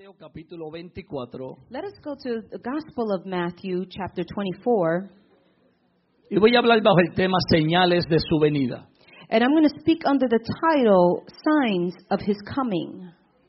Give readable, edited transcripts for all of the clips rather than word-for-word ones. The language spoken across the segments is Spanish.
Mateo capítulo 24. Let us go to the Gospel of Matthew, chapter 24. Y voy a hablar bajo el tema señales de su venida. And I'm going to speak under the title, Signs of His Coming.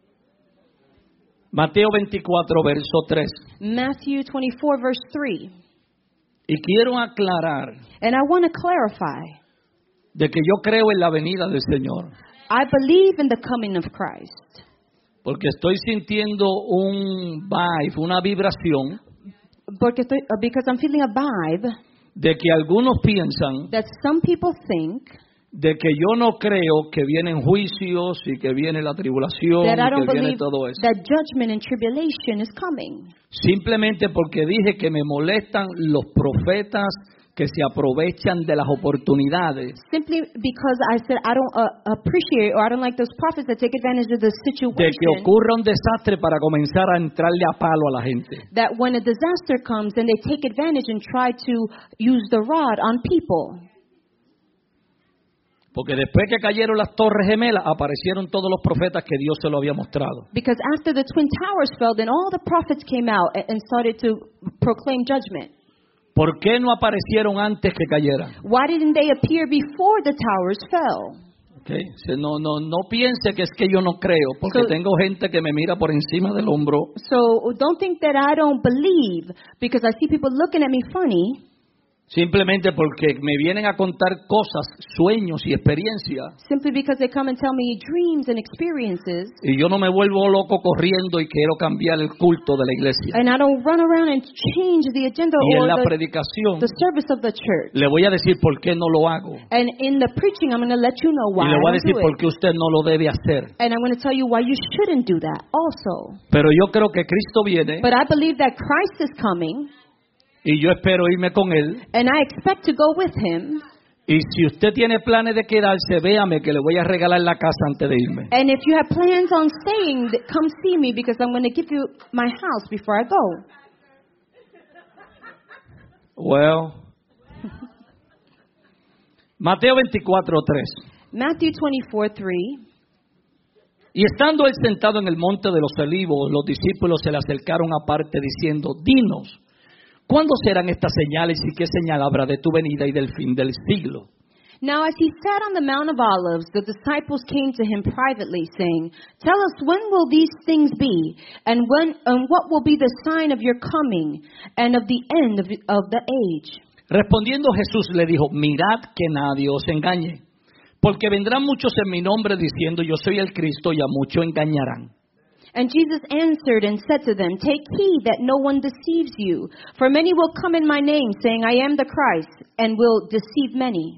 Mateo 24, verso 3. Matthew 24, verse 3. Y quiero aclarar And I want to clarify, de que yo creo en la venida del Señor. I believe in the coming of Christ. Porque estoy sintiendo un vibe, una vibración Because I'm feeling a vibe de que algunos piensan that some people think de que yo no creo que vienen juicios y que viene la tribulación that I y don't que viene believe todo eso. that judgment and tribulation is coming. Simplemente porque dije que me molestan los profetas que se aprovechan de las oportunidades. Simply because I said I don't appreciate or I don't like those prophets that take advantage of the De que situation. ocurra un desastre para comenzar a entrarle a palo a la gente. That when a disaster comes, then they take advantage and try to use the rod on people. Porque después que cayeron las torres gemelas, aparecieron todos los profetas que Dios se lo había mostrado. Because after the twin towers fell, then all the prophets came out and started to proclaim judgment. ¿Por qué no aparecieron antes que cayeran? Why didn't they appear before the towers fell? Okay. No piense que es que yo no creo, porque tengo gente que me mira por encima del hombro. So don't think that I don't believe, because I see people looking at me funny. Simplemente porque me vienen a contar cosas, sueños y experiencias. Simply because they come and tell me dreams and experiences. Y yo no me vuelvo loco corriendo y quiero cambiar el culto de la iglesia. And I don't run around and change the agenda Y en or la predicación the service of the church. le voy a decir por qué no lo hago. And in the preaching, I'm going to let you know Y why le voy a I don't decir do por it. qué usted no lo debe hacer. And I'm going to tell you why you shouldn't do that also. Pero yo creo que Cristo viene But I believe that Christ is coming, y yo espero irme con Él. and I expect to go with Him. Y si usted tiene planes de quedarse, véame que le voy a regalar la casa antes de irme. And if you have plans on staying, come see me, because I'm going to give you my house before I go. Well, Mateo 24:3. Matthew 24:3. Y estando él sentado en el monte de los olivos, los discípulos se le acercaron aparte diciendo: Dinos, ¿cuándo serán estas señales y qué señal habrá de tu venida y del fin del siglo? Now as he sat on the Mount of Olives, the disciples came to him privately, saying, Tell us, when will these things be, and what will be the sign of your coming, and of the end of the age? Respondiendo Jesús le dijo: Mirad que nadie os engañe, porque vendrán muchos en mi nombre diciendo yo soy el Cristo, y a muchos engañarán. And Jesus answered and said to them, Take heed that no one deceives you, for many will come in my name, saying, I am the Christ, and will deceive many.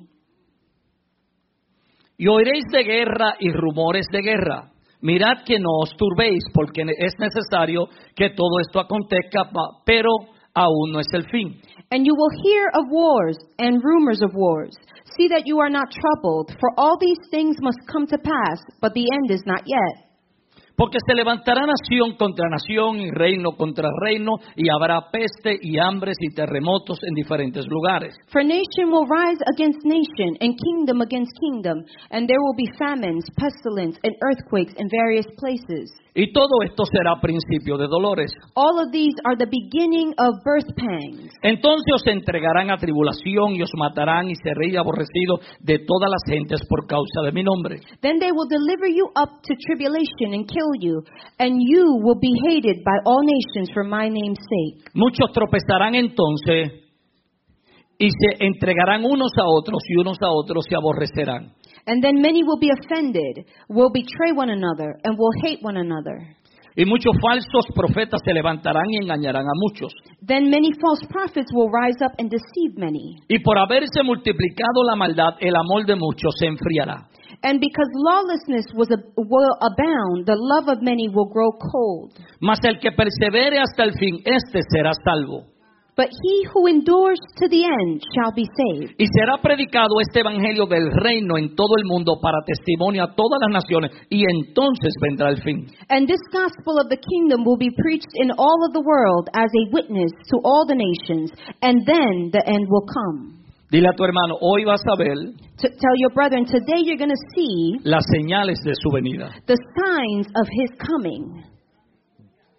Y oiréis de guerra y rumores de guerra. Mirad que no os turbéis, porque es necesario que todo esto acontezca, pero aún no es el fin. And you will hear of wars and rumors of wars. See that you are not troubled, for all these things must come to pass, but the end is not yet. Porque se levantará nación contra nación y reino contra reino, y habrá peste y hambres y terremotos en diferentes lugares. For nation will rise against nation, and kingdom against kingdom, and there will be famines, pestilence, and earthquakes in various places. Y todo esto será principio de dolores. All of these are the beginning of birth pangs. Entonces os entregarán a tribulación y os matarán y seréis aborrecidos de todas las gentes por causa de mi nombre. Then they will deliver you up to tribulation and kill you, and you will be hated by all nations for my name's sake. Muchos tropezarán entonces y se entregarán unos a otros y unos a otros se aborrecerán. And then many will be offended, will betray one another, and will hate one another. Y muchos falsos profetas se levantarán y engañarán a muchos. Then many false prophets will rise up and deceive many. Y por haberse multiplicado la maldad, el amor de muchos se enfriará. And because lawlessness will abound, the love of many will grow cold. Mas el que persevere hasta el fin, este será salvo. But he who endures to the end shall be saved. Y será predicado este evangelio del reino en todo el mundo para testimonio a todas las naciones, y entonces vendrá el fin. And this gospel of the kingdom will be preached in all of the world as a witness to all the nations, and then the end will come. Dile a tu hermano, hoy vas a ver Tell your brethren, today you're going to see las señales de su venida. the signs of his coming.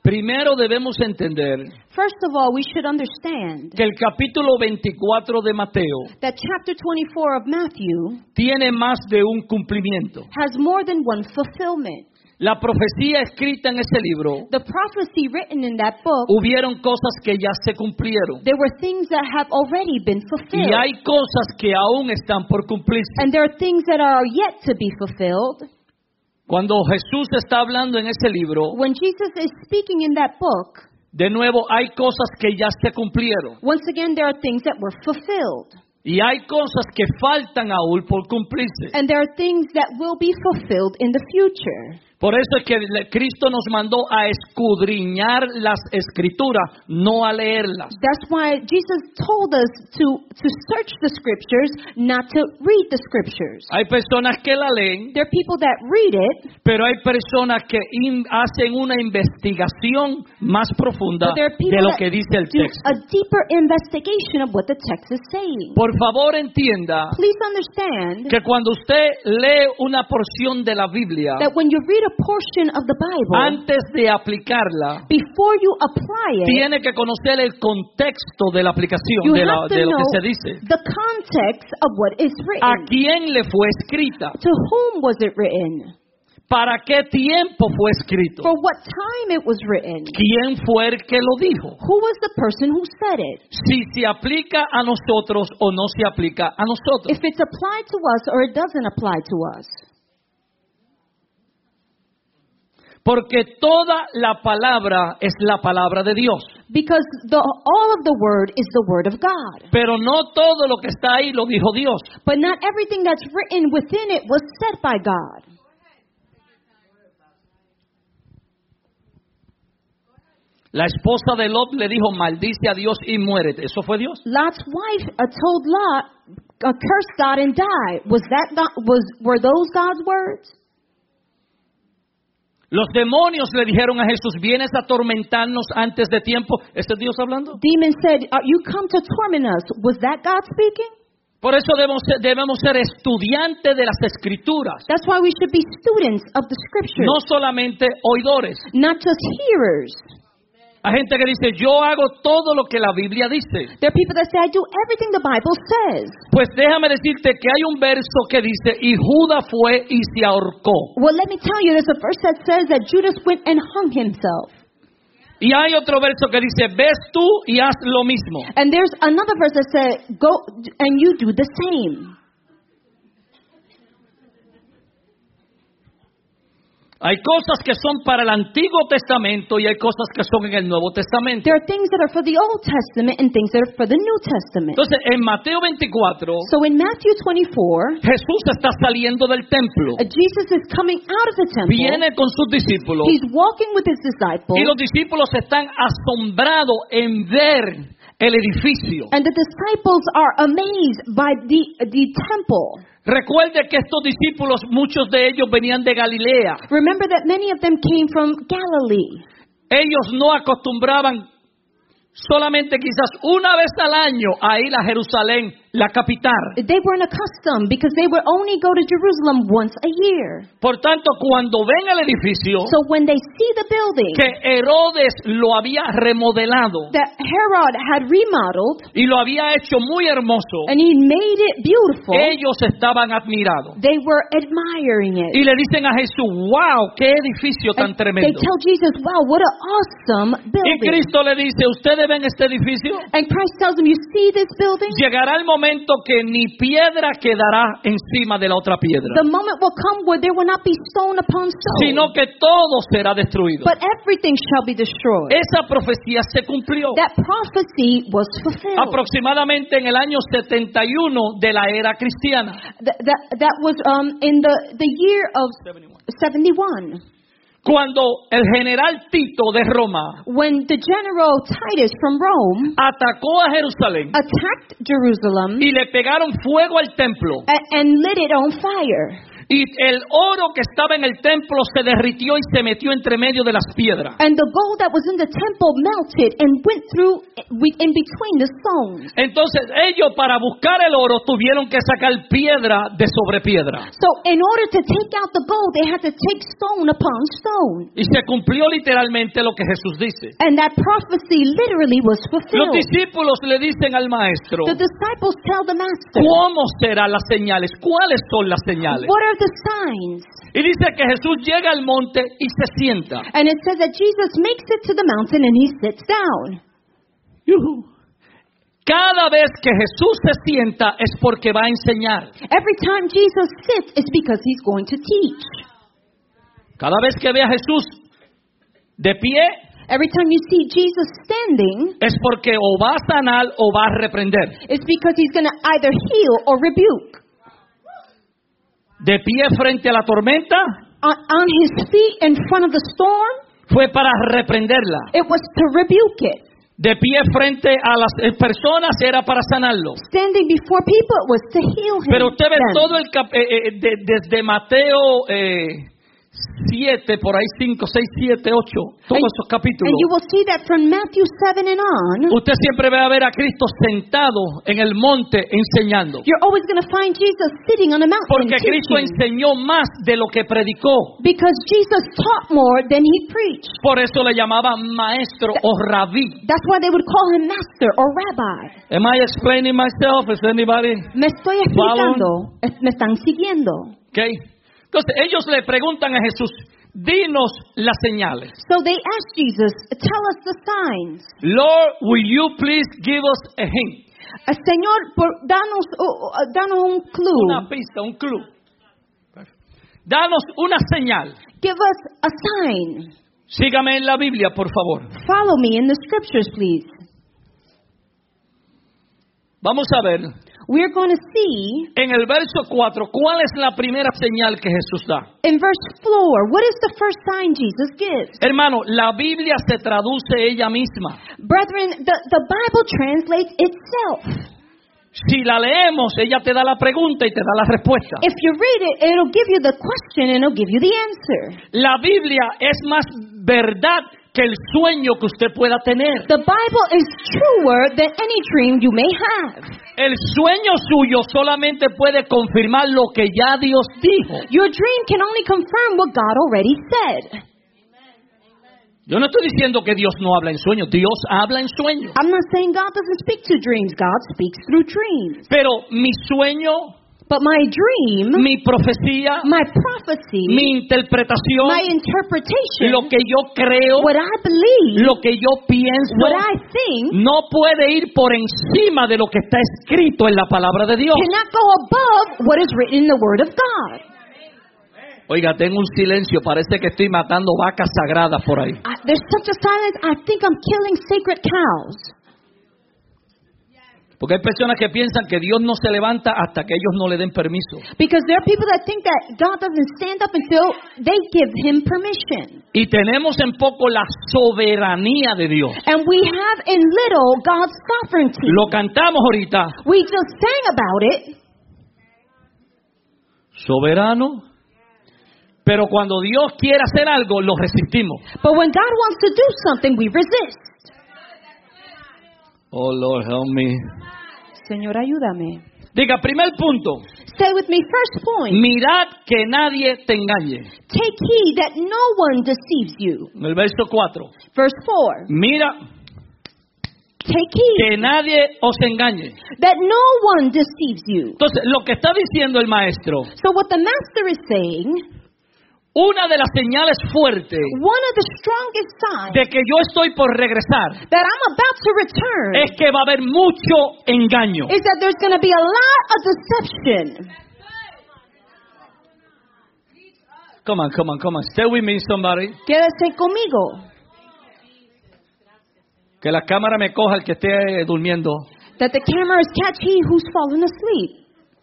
Primero debemos entender First of all, we should understand que el capítulo 24 de Mateo that chapter 24 of Matthew tiene más de un cumplimiento. has more than one fulfillment. La profecía escrita en ese libro, The prophecy written in that book, hubieron cosas que ya se cumplieron. there were things that have already been Y fulfilled. hay cosas que aún están por cumplirse. And there are things that are yet to be fulfilled. Cuando Jesús está hablando en ese libro, When Jesus is speaking in that book, de nuevo hay cosas que ya se cumplieron. once again, there are things that were fulfilled. Y hay cosas que faltan aún por cumplirse. And there are things that will be fulfilled in the future. Por eso es que Cristo nos mandó a escudriñar las escrituras, no a leerlas. That's why Jesus told us to search the scriptures, not to read the scriptures. Hay personas que la leen, There are people that read it, pero hay personas que hacen una investigación más profunda but there are de people lo that que dice el do texto. a deeper investigation of what the text is saying. Por favor, entienda Please understand que cuando usted lee una porción de la Biblia, that when you read a portion of the Bible, antes de aplicarla, before you apply it, tiene que conocer el contexto de la aplicación, you de have to lo que know se dice. the context of what is ¿A written. quién le fue escrita? To whom was it written? ¿Para qué tiempo fue escrito? For what time it was written? ¿Quién fue el que lo dijo? Who was the person who said it? Si se aplica a nosotros o no se aplica a nosotros. If it's applied to us or it doesn't apply to us. Porque toda la palabra es la palabra de Dios. Because all of the word is the word of God. Pero no todo lo que está ahí lo dijo Dios. But not everything that's written within it was said by God. La esposa de Lot le dijo, maldice a Dios y muérete. ¿Eso fue Dios? Lot's wife told Lot, curse God and die. Were those God's words? Los demonios le dijeron a Jesús, ¿vienes a atormentarnos antes de tiempo? ¿Ese es Dios hablando? Demons said, you come to torment us. Was that God speaking? Por eso debemos ser estudiantes de las Escrituras, That's why we should be students of the scriptures, no solamente oidores. not just hearers. Hay gente que dice, yo hago todo lo que la Biblia dice. There are people that say, I do everything the Bible says. Pues déjame decirte que hay un verso que dice, y Judas fue y se ahorcó. Well, let me tell you, there's a verse that says that Judas went and hung himself. Y hay otro verso que dice, ves tú y haz lo mismo. And there's another verse that says, go and you do the same. Hay cosas que son para el Antiguo Testamento y hay cosas que son en el Nuevo Testamento. There are things that are for the Old Testament and things that are for the New Testament. Entonces, en Mateo 24, So in Matthew 24, Jesús está saliendo del templo. Jesus is coming out of the temple. Viene con sus discípulos He's walking with his disciples. y los discípulos están asombrados en ver el edificio. And the disciples are amazed by the temple. Recuerde que estos discípulos, muchos de ellos venían de Galilea. Remember that many of them came from Galilee. Ellos no acostumbraban solamente quizás una vez al año a ir a Jerusalén, la capital. They weren't accustomed because they would only go to Jerusalem once a year. Por tanto, cuando ven el edificio, So when they see the building que Herodes lo había remodelado that Herod had remodeled y lo había hecho muy hermoso, and he made it beautiful, ellos estaban admirados. they were admiring it. Y le dicen a Jesús, wow, qué edificio tan And they tremendo. tell Jesus, wow, what an awesome Y building. Cristo le dice, ¿ustedes ven este edificio? And Christ tells them, you see this building? Llegará el momento que ni piedra quedará encima de la otra piedra, The moment will come where there will not be stone upon stone, sino que todo será destruido. but everything shall be destroyed. Esa profecía se cumplió That prophecy was fulfilled. aproximadamente en el año 71 de la era cristiana. That was in the year of 71. Cuando el general Tito de Roma When the general Titus from Rome atacó a Jerusalén attacked Jerusalem y le pegaron fuego al templo, and lit it on fire. Y el oro que estaba en el templo se derritió y se metió entre medio de las piedras. And the gold that was in the temple melted and went through in between the stones. Entonces ellos para buscar el oro tuvieron que sacar piedra de sobre piedra. So in order to take out the gold, they had to take stone upon stone. Y se cumplió literalmente lo que Jesús dice. And that prophecy literally was Los fulfilled. discípulos le dicen al maestro, The disciples tell the master, ¿cómo serán las señales? ¿Cuáles son las señales? what are the signs? Y dice que Jesús llega al monte y se sienta. And it says that Jesus makes it to the mountain and he sits down. Yuhu. Cada vez que Jesús se sienta es porque va a enseñar. Every time Jesus sits, it's because he's going to teach. Cada vez que ve a Jesús de pie Every time you see Jesus standing, es porque o va a sanar o va a reprender. it's because he's going to either heal or rebuke. De pie frente a la tormenta On his feet in front of the storm, fue para reprenderla. it was to rebuke it. De pie frente a las personas era para sanarlo. Standing before people, it was to heal him. Pero usted ve them. todo el desde Mateo 7, por ahí 5, 6, 7, 8, todos esos capítulos. And you will see that from Matthew 7 and on, Usted siempre va a ver a Cristo sentado en el monte enseñando. you're always going to find Jesus sitting on a mountain Porque Cristo teaching. enseñó más de lo que predicó. Because Jesus taught more than he preached. Por eso le llamaban maestro o rabí. That's why they would call him master or rabbi. Am I explaining myself? Is anybody? Me estoy explicando. Me están siguiendo. Okay. Entonces ellos le preguntan a Jesús, dinos las señales. So they asked Jesus, tell us the signs. Lord, will you please give us a hint? Señor, danos un clue. Una pista, un clue. Danos una señal. Give us a sign. Sígame en la Biblia, por favor. Follow me in the scriptures, please. Vamos a ver We're going to see en el verso 4 cuál es la primera señal que Jesús da. in verse 4, what is the first sign Jesus gives? Hermano, la Biblia se traduce ella misma. Brethren, the Bible translates itself. Si la leemos, ella te da la pregunta y te da la respuesta. If you read it, it'll give you the question and it'll give you the answer. La Biblia es más verdad que el sueño que usted pueda tener. The Bible is truer than any dream you may have. El sueño suyo solamente puede confirmar lo que ya Dios dijo. Your dream can only confirm what God already said. Yo no estoy diciendo que Dios no habla en sueños. Dios habla en sueños. I'm not saying God doesn't speak to dreams. God speaks through dreams. Pero mi sueño, But my dream, mi profecía, my prophecy, mi interpretación, my interpretation, lo que yo creo, what I believe, lo que yo pienso, what I think, no puede ir por encima de lo que está escrito en la palabra de Dios. cannot go above what is written in the Word of God. Oiga, tengo un silencio. Parece que estoy matando vacas sagradas por ahí. There's such a silence. I think I'm killing sacred cows. Porque hay personas que piensan que Dios no se levanta hasta que ellos no le den permiso. Because there are people that think that God doesn't stand up until they give him permission. Y tenemos en poco la soberanía de Dios. And we have in little God's sovereignty. Lo cantamos ahorita. We just sang about it. Soberano. Pero cuando Dios quiere hacer algo, lo resistimos. But when God wants to do something, we resist. Oh, Lord, help me. Señor, ayúdame. Diga, primer punto. Say with me, first point. Mirad que nadie te engañe. Take heed that no one deceives you. En el verso 4. Verse 4. Mira Take heed que nadie os engañe. that no one deceives you. Entonces, lo que está diciendo el maestro, So what the master is saying, una de las señales fuertes one of the strongest signs de que yo estoy por regresar that I'm about to return es que va a haber mucho engaño. is that there's going to be a lot of deception. Come on. Stay with me, somebody. Quédese conmigo. Que la cámara me coja el que esté durmiendo. That the cameras catch he who's fallen asleep.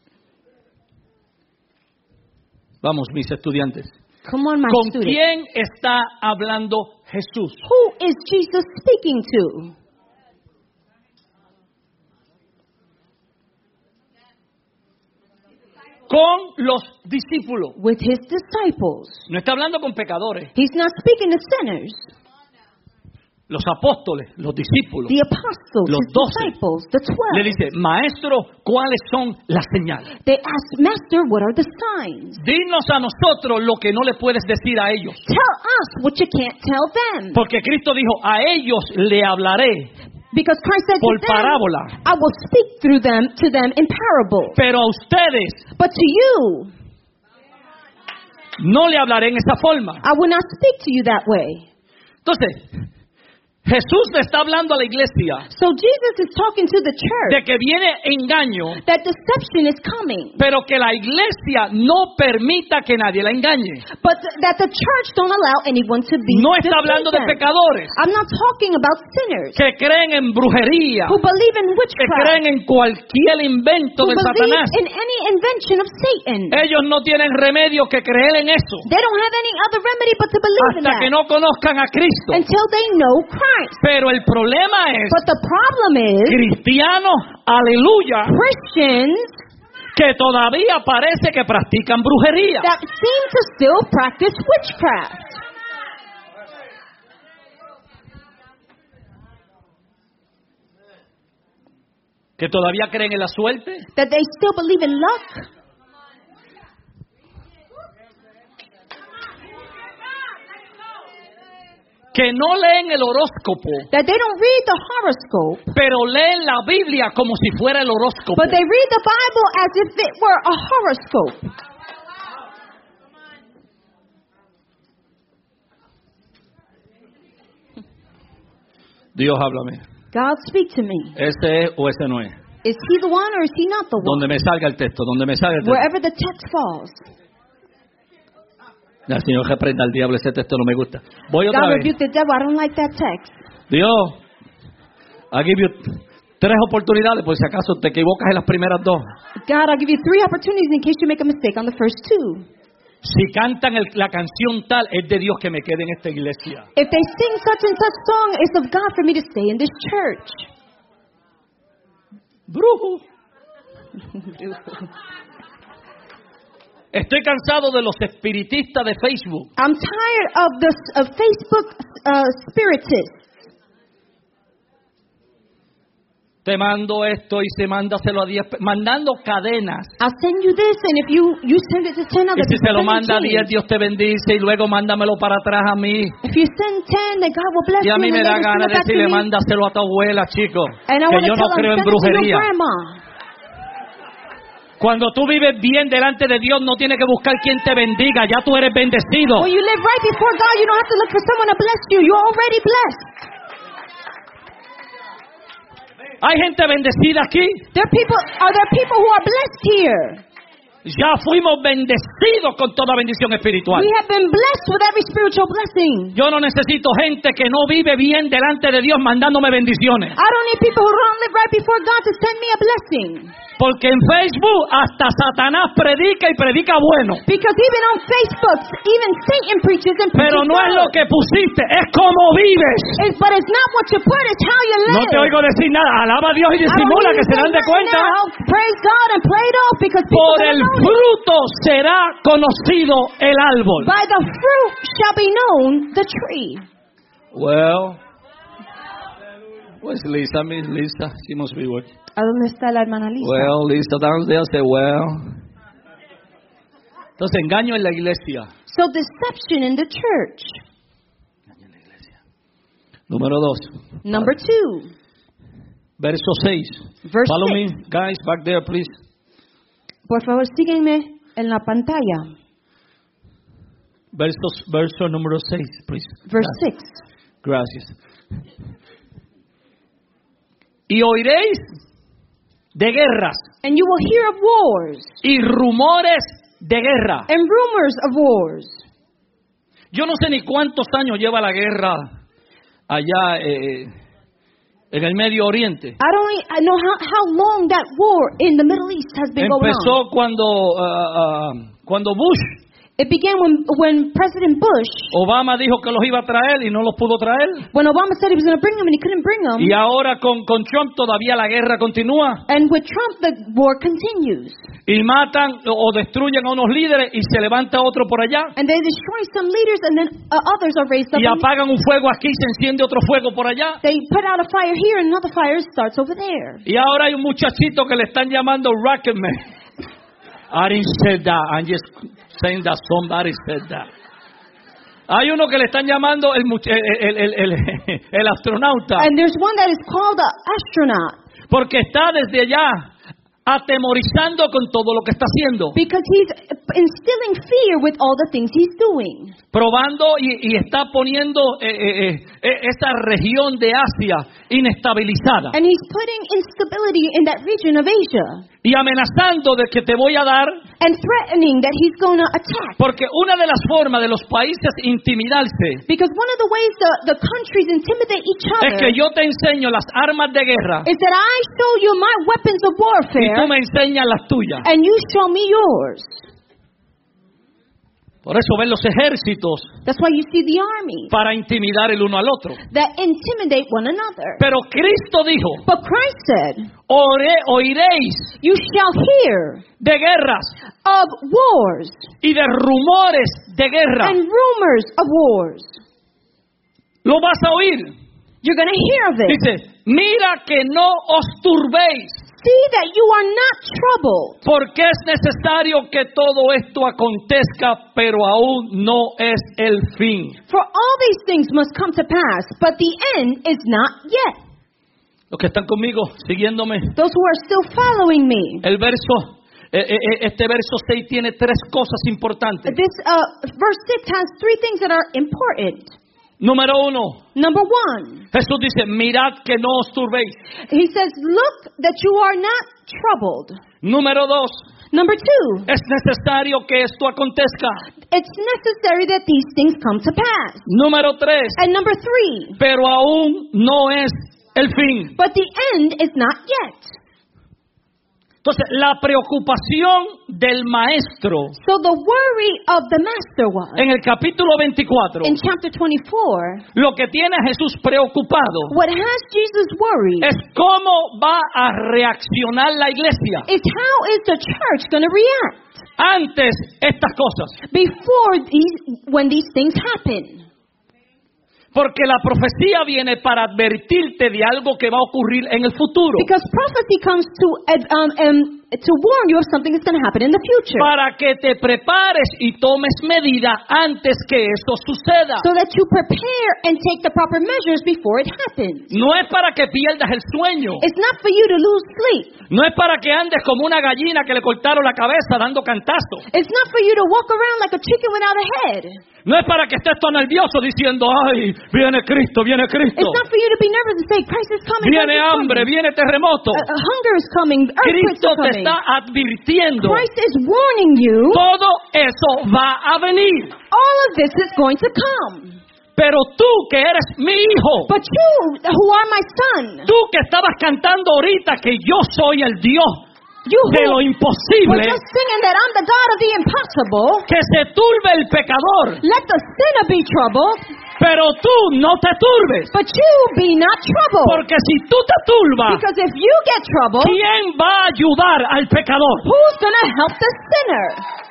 Vamos, mis estudiantes. Come on, my ¿Con students. quién está hablando Jesús? Who is Jesus speaking to? con los discípulos. with his disciples. No está hablando con pecadores. He's not speaking to sinners. Los apóstoles, los discípulos. The apostles, Los his 12. disciples, the Le 12. dice, maestro, ¿cuáles son las señales? They asked, Master, what are the signs? Dinos a nosotros lo que no le puedes decir a ellos. Tell us what you can't tell them. Porque Cristo dijo, a ellos le hablaré, Because Christ said por to them, parábola. I will speak to them in parables. pero a ustedes But to you, no le hablaré en esa forma. I will not speak to you that way. Entonces, Jesús le está hablando a la iglesia So Jesus is talking to the de church que viene engaño, that deception is coming. pero que la iglesia no permita que nadie la engañe. But that the church don't allow anyone to be No está hablando de deceive them. pecadores I'm not talking about sinners que creen en brujería, who believe in que witchcraft, creen en cualquier invento who de believe Satanás. in any invention of Satan. Ellos no tienen remedio que creer en eso They don't have any other remedy but to believe in hasta que that no conozcan a Cristo. until they know Christ. Pero el problema es But the problem is cristianos, aleluya, Christians que todavía parece que practican brujería. that seem to still practice witchcraft. Que todavía creen en la suerte. That they still believe in luck. Que no leen el horóscopo, That they don't read the horoscope, pero leen la Biblia como si fuera el horóscopo. but they read the Bible as if it were a horoscope. Dios, háblame. God, speak to me. ¿Ese es o ese no es? Is he the one or is he not the one? Donde me salga el texto, donde me salga el texto. Wherever the text falls. El Señor reprenda al diablo, ese texto no me gusta. Voy otra God vez. rebuke the devil. I don't like that text. Dios, I give you 3 oportunidades, por si acaso te equivocas en las primeras 2. God, I'll give you 3 opportunities in case you make a mistake on the first 2. Si cantan la canción tal, es de Dios que me quede en esta iglesia. If they sing such and such song, it's of God for me to stay in this church. Brujo. Estoy cansado de los espiritistas de Facebook. I'm tired of Facebook spiritists. Te mando esto y se mándaselo a 10, mandando cadenas. I'll send you this, and if you send it to 10 Y others, si se lo send it manda a 10, chains. Dios te bendice y luego mándamelo para atrás a mí. If you send 10, then God will bless Y a you, mí and me then da later ganas send de it back to decirle, me. mándaselo a tu abuela, chico. And I Que want yo to no tell creo them, en send it to your brujería. grandma. Cuando tú vives bien delante de Dios, no tienes que buscar quien te bendiga. Ya tú eres bendecido. When you live right before God, you don't have to look for someone to bless you. You're already blessed. Hay gente bendecida aquí. Are there people who are blessed here? Ya fuimos bendecidos con toda bendición espiritual. We have been blessed with every spiritual blessing. Yo no necesito gente que no vive bien delante de Dios mandándome bendiciones. I don't need people who don't live right before God to send me a blessing. Porque en Facebook hasta Satanás predica y predica bueno. Because even on Facebook, even Satan preaches and preaches Pero no es lo good. que pusiste, es cómo vives. But it's not what you put, it's how you live. No te oigo decir nada. Alaba a Dios y I don't disimula need que you se to dan de say cuenta. nothing now. Praise God and play it off because people Por don't el know it. fruto será conocido el árbol. By the fruit shall be known the tree. Well, where's Lisa? Miss Lisa, she must be working. ¿A dónde está la hermana Lisa? Well, Lisa downstairs say, well. Entonces, engaño en la iglesia. So deception in the church. Número 2. Number 2. Verso 6. Verse Follow 6. me, guys, back there, please. Por favor, síguenme en la pantalla. Verso número 6, please. Verse 6. Gracias. Y oiréis de guerras And you will hear of wars y rumores de guerra. and rumors of wars. Yo no sé ni cuántos años lleva la guerra allá en el Medio Oriente. I know how long that war in the Middle East has been going on. Empezó cuando Bush, It began when President Bush, Obama dijo que los iba a traer y no los pudo traer. when Obama said he was going to bring them and he couldn't bring them. Y ahora con Trump todavía la guerra continúa. And with Trump, the war continues. y matan o destruyen a unos líderes y se levanta otro por allá. And they destroy some leaders, and then others are raised up. Y apagan un fuego aquí y se enciende otro fuego por allá. They put out a fire here, and another fire starts over there. Y ahora hay un muchachito que le están llamando Rocketman. I didn't say that. I'm just saying that somebody said that. Hay uno que le están llamando el astronauta. And there's one that is called an astronaut. Porque está desde allá atemorizando con todo lo que está haciendo. Because he's instilling fear with all the things he's doing. Probando y está poniendo esta región de Asia inestabilizada. And he's putting instability in that region of Asia. Y amenazando de que te voy a dar. And threatening that he's going to attack. Porque una de las formas de los países intimidarse. Because one of the ways the countries intimidate each other. Es que yo te enseño las armas de guerra. Is that I show you my weapons of warfare. Y tú me enseñas las tuyas. And you show me yours. Por eso ven los ejércitos. That's why you see the army. Para intimidar el uno al otro. That intimidate one another. Pero Cristo dijo. But Christ said. Oiréis. You shall hear. De guerras. Of wars. Y de rumores de guerra. And rumors of wars. Lo vas a oír. You're going to hear of it. Dice, mira que no os turbéis. See that you are not troubled. Porque es necesario que todo esto acontezca, pero aún no es el fin. For all these things must come to pass, but the end is not yet. Los que están conmigo, siguiéndome. Those who are still following me. Este verso 6 tiene tres cosas importantes. This verse 6 has three things that are important. Número 1. Number 1. Jesús dice, mirad que no os turbéis. He says, look that you are not troubled. Número 2. Number 2. Es necesario que esto acontezca. It's necessary that these things come to pass. Número 3. And number 3. Pero aún no es el fin. But the end is not yet. Entonces, la preocupación del maestro. So the worry of the master was. En el capítulo 24. In chapter 24. Lo que tiene a Jesús preocupado. What has Jesus worried? Es cómo va a reaccionar la iglesia. Is how is the church going to react? Antes estas cosas. When these things happen. Porque la profecía viene para advertirte de algo que va a ocurrir en el futuro. Because prophecy comes to warn you of something that's going to happen in the future. Para que te prepares y tomes medida antes que esto suceda. So that you prepare and take the proper measures before it happens. No es para que pierdas el sueño. It's not for you to lose sleep. No es para que andes como una gallina que le cortaron la cabeza dando cantazos. It's not for you to walk around like a chicken without a head. No es para que estés tan nervioso diciendo, ay, viene Cristo, viene Cristo. It's not for you to be nervous and say, Christ is coming. Viene hambre, viene terremoto. Hunger is coming, earthquakes Cristo are coming. te está advirtiendo. Christ is warning you. Todo eso va a venir. All of this is going to come. Pero tú que eres mi hijo. But you who are my son. Tú que estabas cantando ahorita que yo soy el Dios. De lo imposible. We're just singing that I'm the God of the impossible. Que se turbe el pecador. Let the sinner be troubled. Pero tú no te turbes. But you be not troubled. Porque si tú te turbas, because if you get troubled, ¿quién va a ayudar al pecador? Who's going to help the sinner?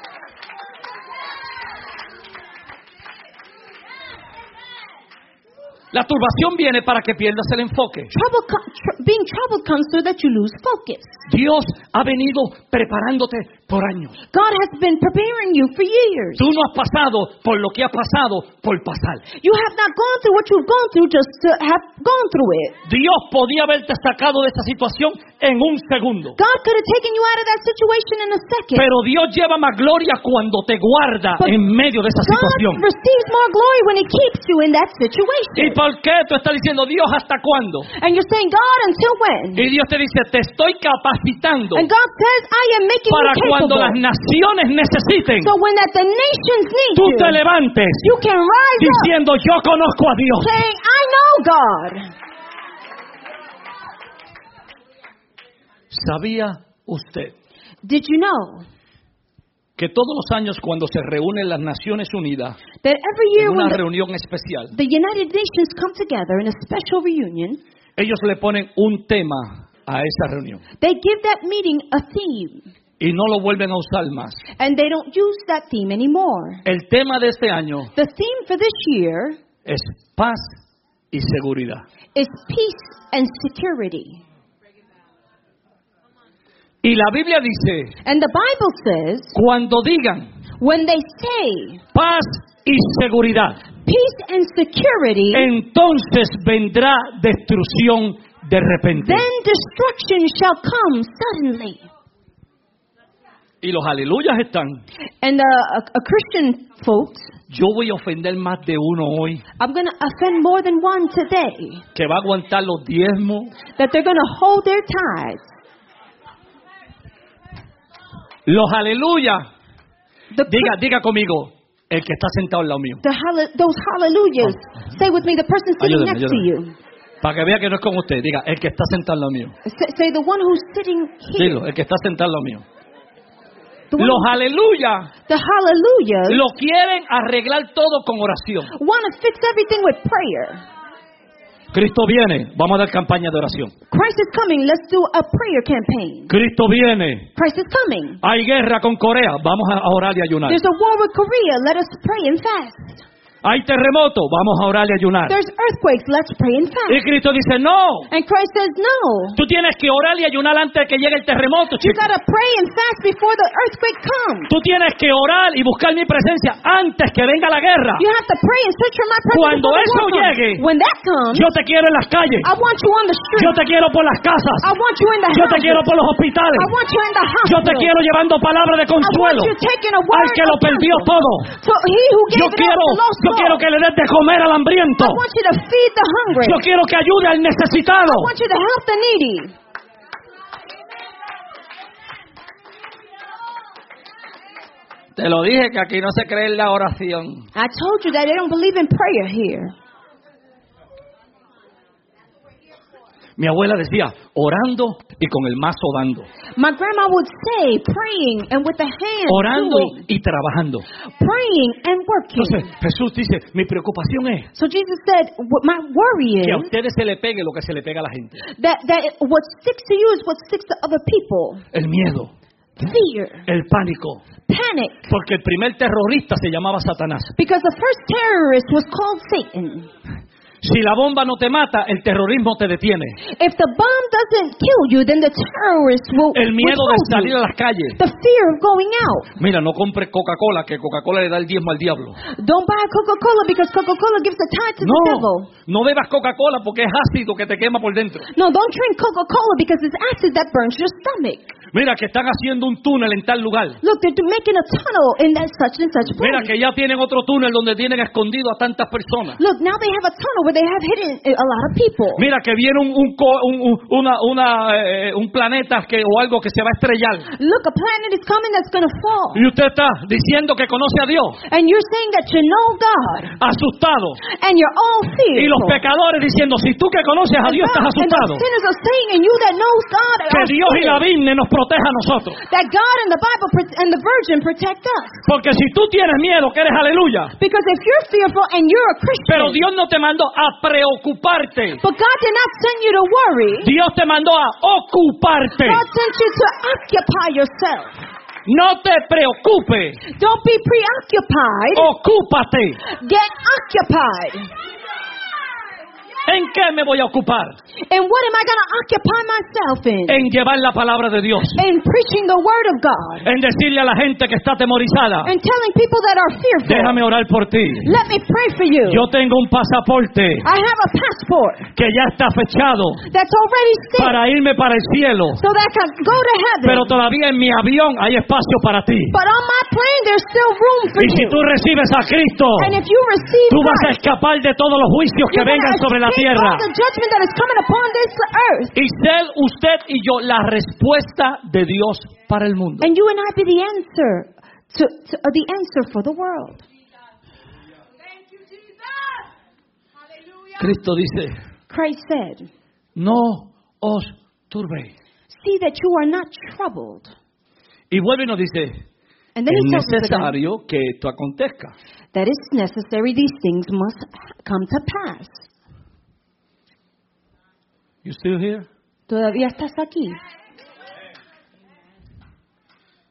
La turbación viene para que pierdas el enfoque. Being troubled comes so that you lose focus. Dios ha venido preparándote por años. God has been preparing you for years. Tú no has pasado por lo que has pasado por pasar. You have not gone through what you've gone through just to have gone through it. Dios podía haberte sacado de esta situación en un segundo. God could have taken you out of that situation in a second. Pero Dios lleva más gloria cuando te guarda en medio de esa situación. God receives more glory when He keeps you in that situation. ¿Y por qué tú estás diciendo, Dios, hasta cuándo? And you're saying, God, until when? Y Dios te dice, te estoy capacitando. And God says, I am making para you capable. Cuando las naciones necesiten, so when that the nations need tú you, te levantes you can rise diciendo, up, yo conozco a Dios. saying, I know God. ¿Sabía usted? Did you know? Que todos los años cuando se reúnen las Naciones Unidas That every year en una when reunión especial, the United Nations come together in a special reunion, ellos le ponen un tema a esa reunión. they give that meeting a theme. Y y no lo vuelven a usar más. and they don't use that theme anymore. El tema de este año The theme for this year es paz y seguridad. is peace and security. Y la Biblia dice, And the Bible says, cuando digan when they say paz y seguridad, peace and security, entonces vendrá destrucción de repente. then destruction shall come suddenly. Y los aleluyas están. And Christian folks, Yo voy a ofender más de uno hoy I'm going to offend more than one today, que va a aguantar los diezmos. that they're going to hold their tithes. Los aleluyas. The, Diga conmigo, el que está sentado al lado mío. those hallelujahs. Say with me, the person sitting Ayúdame, next to you. Para que vea que no es con usted. Diga, el que está sentado al lado mío. Say the one who's sitting here. Dilo, el que está sentado al lado mío. The, one, Los aleluyas the hallelujahs lo quieren arreglar todo con oración. want to fix everything with prayer. Cristo viene, vamos a dar campaña de oración. Christ is coming, let's do a prayer campaign. Cristo viene, Christ is coming. hay guerra con Corea, vamos a orar y ayunar. There's a war with Korea, let us pray and fast. Hay terremoto, vamos a orar y ayunar. There's earthquakes, let's pray and Y fast. Cristo dice, no, And Christ says, no. tú tienes que orar y ayunar antes de que llegue el terremoto, You chico. gotta pray and fast before the earthquake comes. Tú tienes que orar y buscar mi presencia antes que venga la guerra. You have to pray and search for my presence. Cuando before the eso war comes. llegue, When that comes, Yo te quiero en las calles, I want you on the street. yo te quiero por las casas, I want you in the yo te house. quiero por los hospitales, I want you in the yo hospital. te quiero llevando palabra de I want consuelo you taking a al word que lo of perdió counsel. todo. So he who gave Yo it up quiero, to lost yo quiero soul. que le des de comer al hambriento. I want you to feed the hungry. Yo quiero que ayude al necesitado. I want you to help the needy. Te lo dije que aquí no se cree en la oración. I told you that they don't believe in prayer here. Mi abuela decía, orando y con el mazo dando. My grandma would say, praying and with the hands Orando doing. y trabajando. Praying and working. Entonces Jesús dice, mi preocupación es So Jesus said, what my worry que a is ustedes se le pegue lo que se le pega a la gente. that what sticks to you is what sticks to other people. El miedo, Fear, el pánico. panic. Porque el primer terrorista se llamaba Satanás. Because the first terrorist was called Satan. Si la bomba no te mata, el terrorismo te detiene. If the bomb doesn't kill you, then the terrorist will El miedo de withhold salir you. a las calles. The fear of going out. Mira, no compres Coca-Cola, que Coca-Cola le da el diezmo al diablo. Don't buy Coca-Cola because Coca-Cola gives the tithe to the devil. No bebas Coca-Cola porque es ácido que te quema por dentro. No, don't drink Coca-Cola because it's acid that burns your stomach. Mira, que están haciendo un túnel en tal lugar. Look, they're making a tunnel in that such and such Mira, place. que ya tienen otro túnel donde tienen escondido a tantas personas. Look, now they have a tunnel where they have hidden a lot of people. Mira, que viene un planeta o algo que se va a estrellar. Look, a planet is coming that's going to fall. Y usted está diciendo que conoce a Dios, And you're saying that you know God. asustado. And you're all Y los fearful. pecadores diciendo, si tú que conoces a Dios estás And the asustado. sinners are saying, and you that knows God Que are Dios y la scared. Biblia nos proteja a nosotros. That God and the Bible and the Virgin protect us. Porque si tú tienes miedo, que eres aleluya. Because if you're fearful and you're a Christian, Pero Dios no te mandó a preocuparte. but God did not send you to worry. Dios te mandó a ocuparte. God sent you to occupy yourself. No te preocupes. Don't be preoccupied. Ocúpate. Get occupied. ¿En qué me voy a ocupar? And what am I going to occupy myself in? En llevar la palabra de Dios. In preaching the word of God. En decirle a la gente que está atemorizada, And telling people that are fearful. déjame orar por ti. Let me pray for you. Yo tengo un pasaporte I have a passport que ya está fechado that's already stamped para irme para el cielo. so that I can go to heaven. Pero todavía en mi avión hay espacio para ti. But on my plane, there's still room for Y si you. tú recibes a Cristo, And if you receive tú vas a Christ, escapar de todos los juicios que you're going vengan to sobre la escape tierra. all the judgment that is coming upon this earth. Y ser usted y yo la respuesta de Dios para el mundo. And you and I be the answer the answer for the world. Cristo dice, Christ said, no os turbéis. see that you are not troubled. Y vuelve y nos dice, And then es he tells us again necesario que esto acontezca. that it's necessary these things must come to pass. You still here? Todavía estás aquí.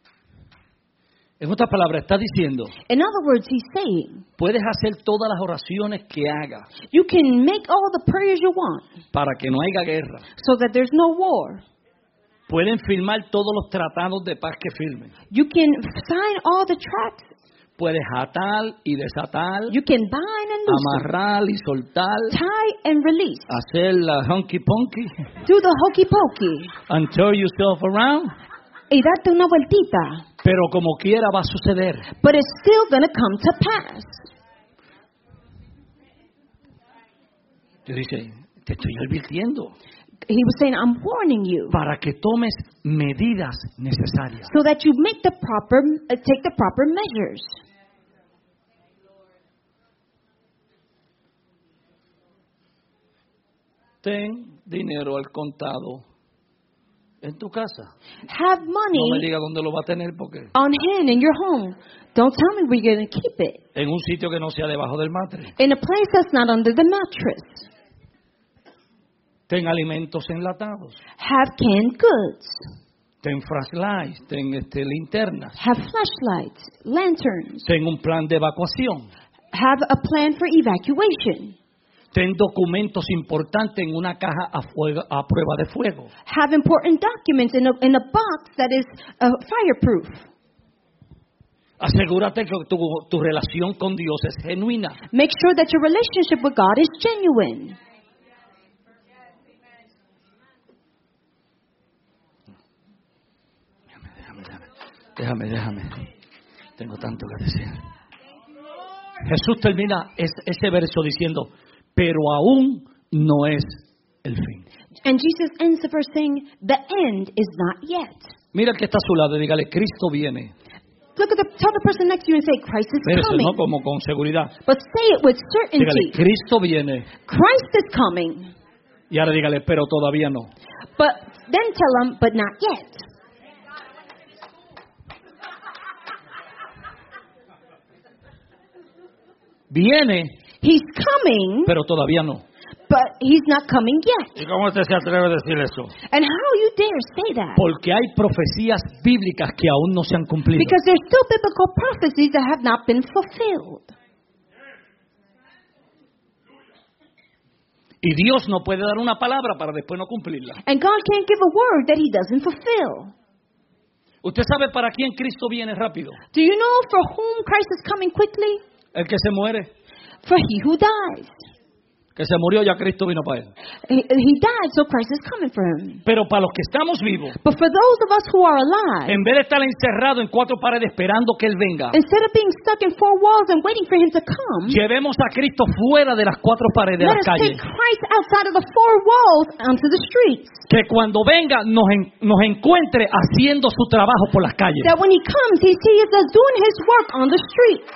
En otras palabras, está diciendo, In other words, he's saying, puedes hacer todas las oraciones que hagas you can make all the prayers you want para que no haya guerra. so that there's no war. Pueden firmar todos los tratados de paz que firmen. You can sign all the tracts. Puedes atar y desatar, You can bind and loose, amarrar y soltar, tie and release. hacer la honky ponky, Do the hokey pokey. and turn yourself around. Y darte una vueltita. Pero como quiera va a suceder. But it's still going to come to pass. Yo dice, te estoy advirtiendo He was saying, I'm warning you para que tomes medidas necesarias. so that you make the proper, take the proper measures. Ten dinero al contado en tu casa. Have No me money diga dónde lo va a tener porque on hand in your home. Don't tell me where you're going to keep it. en un sitio que no sea debajo del matre. In a place that's not under the mattress. Ten alimentos enlatados. Have canned goods. Ten flashlights, ten linternas. Have flashlights, lanterns. Ten un plan de evacuación. Have a plan for evacuation. Ten documentos importantes en una caja a prueba de fuego. Have important documents in a box that is fireproof. Asegúrate que tu relación con Dios es genuina. Make sure that your relationship with God is genuine. Déjame. Tengo tanto que decir. Jesús termina ese verso diciendo, pero aún no es el fin. And Jesus ends the verse saying, the end is not yet. Mira el que está a su lado y dígale, Cristo viene. Tell the person next to you and say, Christ is Mírese, coming. no como con seguridad. But say it with Dígale, certainty. Cristo viene. Christ is coming. Y ahora dígale, pero todavía no. But then tell him, but not yet. Viene, He's coming, pero todavía no. but he's not coming yet. ¿Y cómo usted se atreve a decir eso? And how you dare say that? Porque hay profecías bíblicas que aún no se han cumplido. Because there's still biblical prophecies that have not been fulfilled. Y Dios no puede dar una palabra para después no cumplirla. And God can't give a word that he doesn't fulfill. ¿Usted sabe para quién Cristo viene rápido? Do you know for whom Christ is coming quickly? El que se muere. For he who dies. Que se murió, ya Cristo vino para él. He died, so Christ is coming for him. Pero para los que estamos vivos, But for those of us who are alive, en vez de estar encerrado en cuatro paredes esperando que Él venga, instead of being stuck in four walls and waiting for him to come, llevemos a Cristo fuera de las cuatro paredes de let las us take calles. Christ outside of the four walls onto the streets. Que cuando venga nos encuentre haciendo su trabajo por las calles. That when he comes, he sees us doing his work on the streets.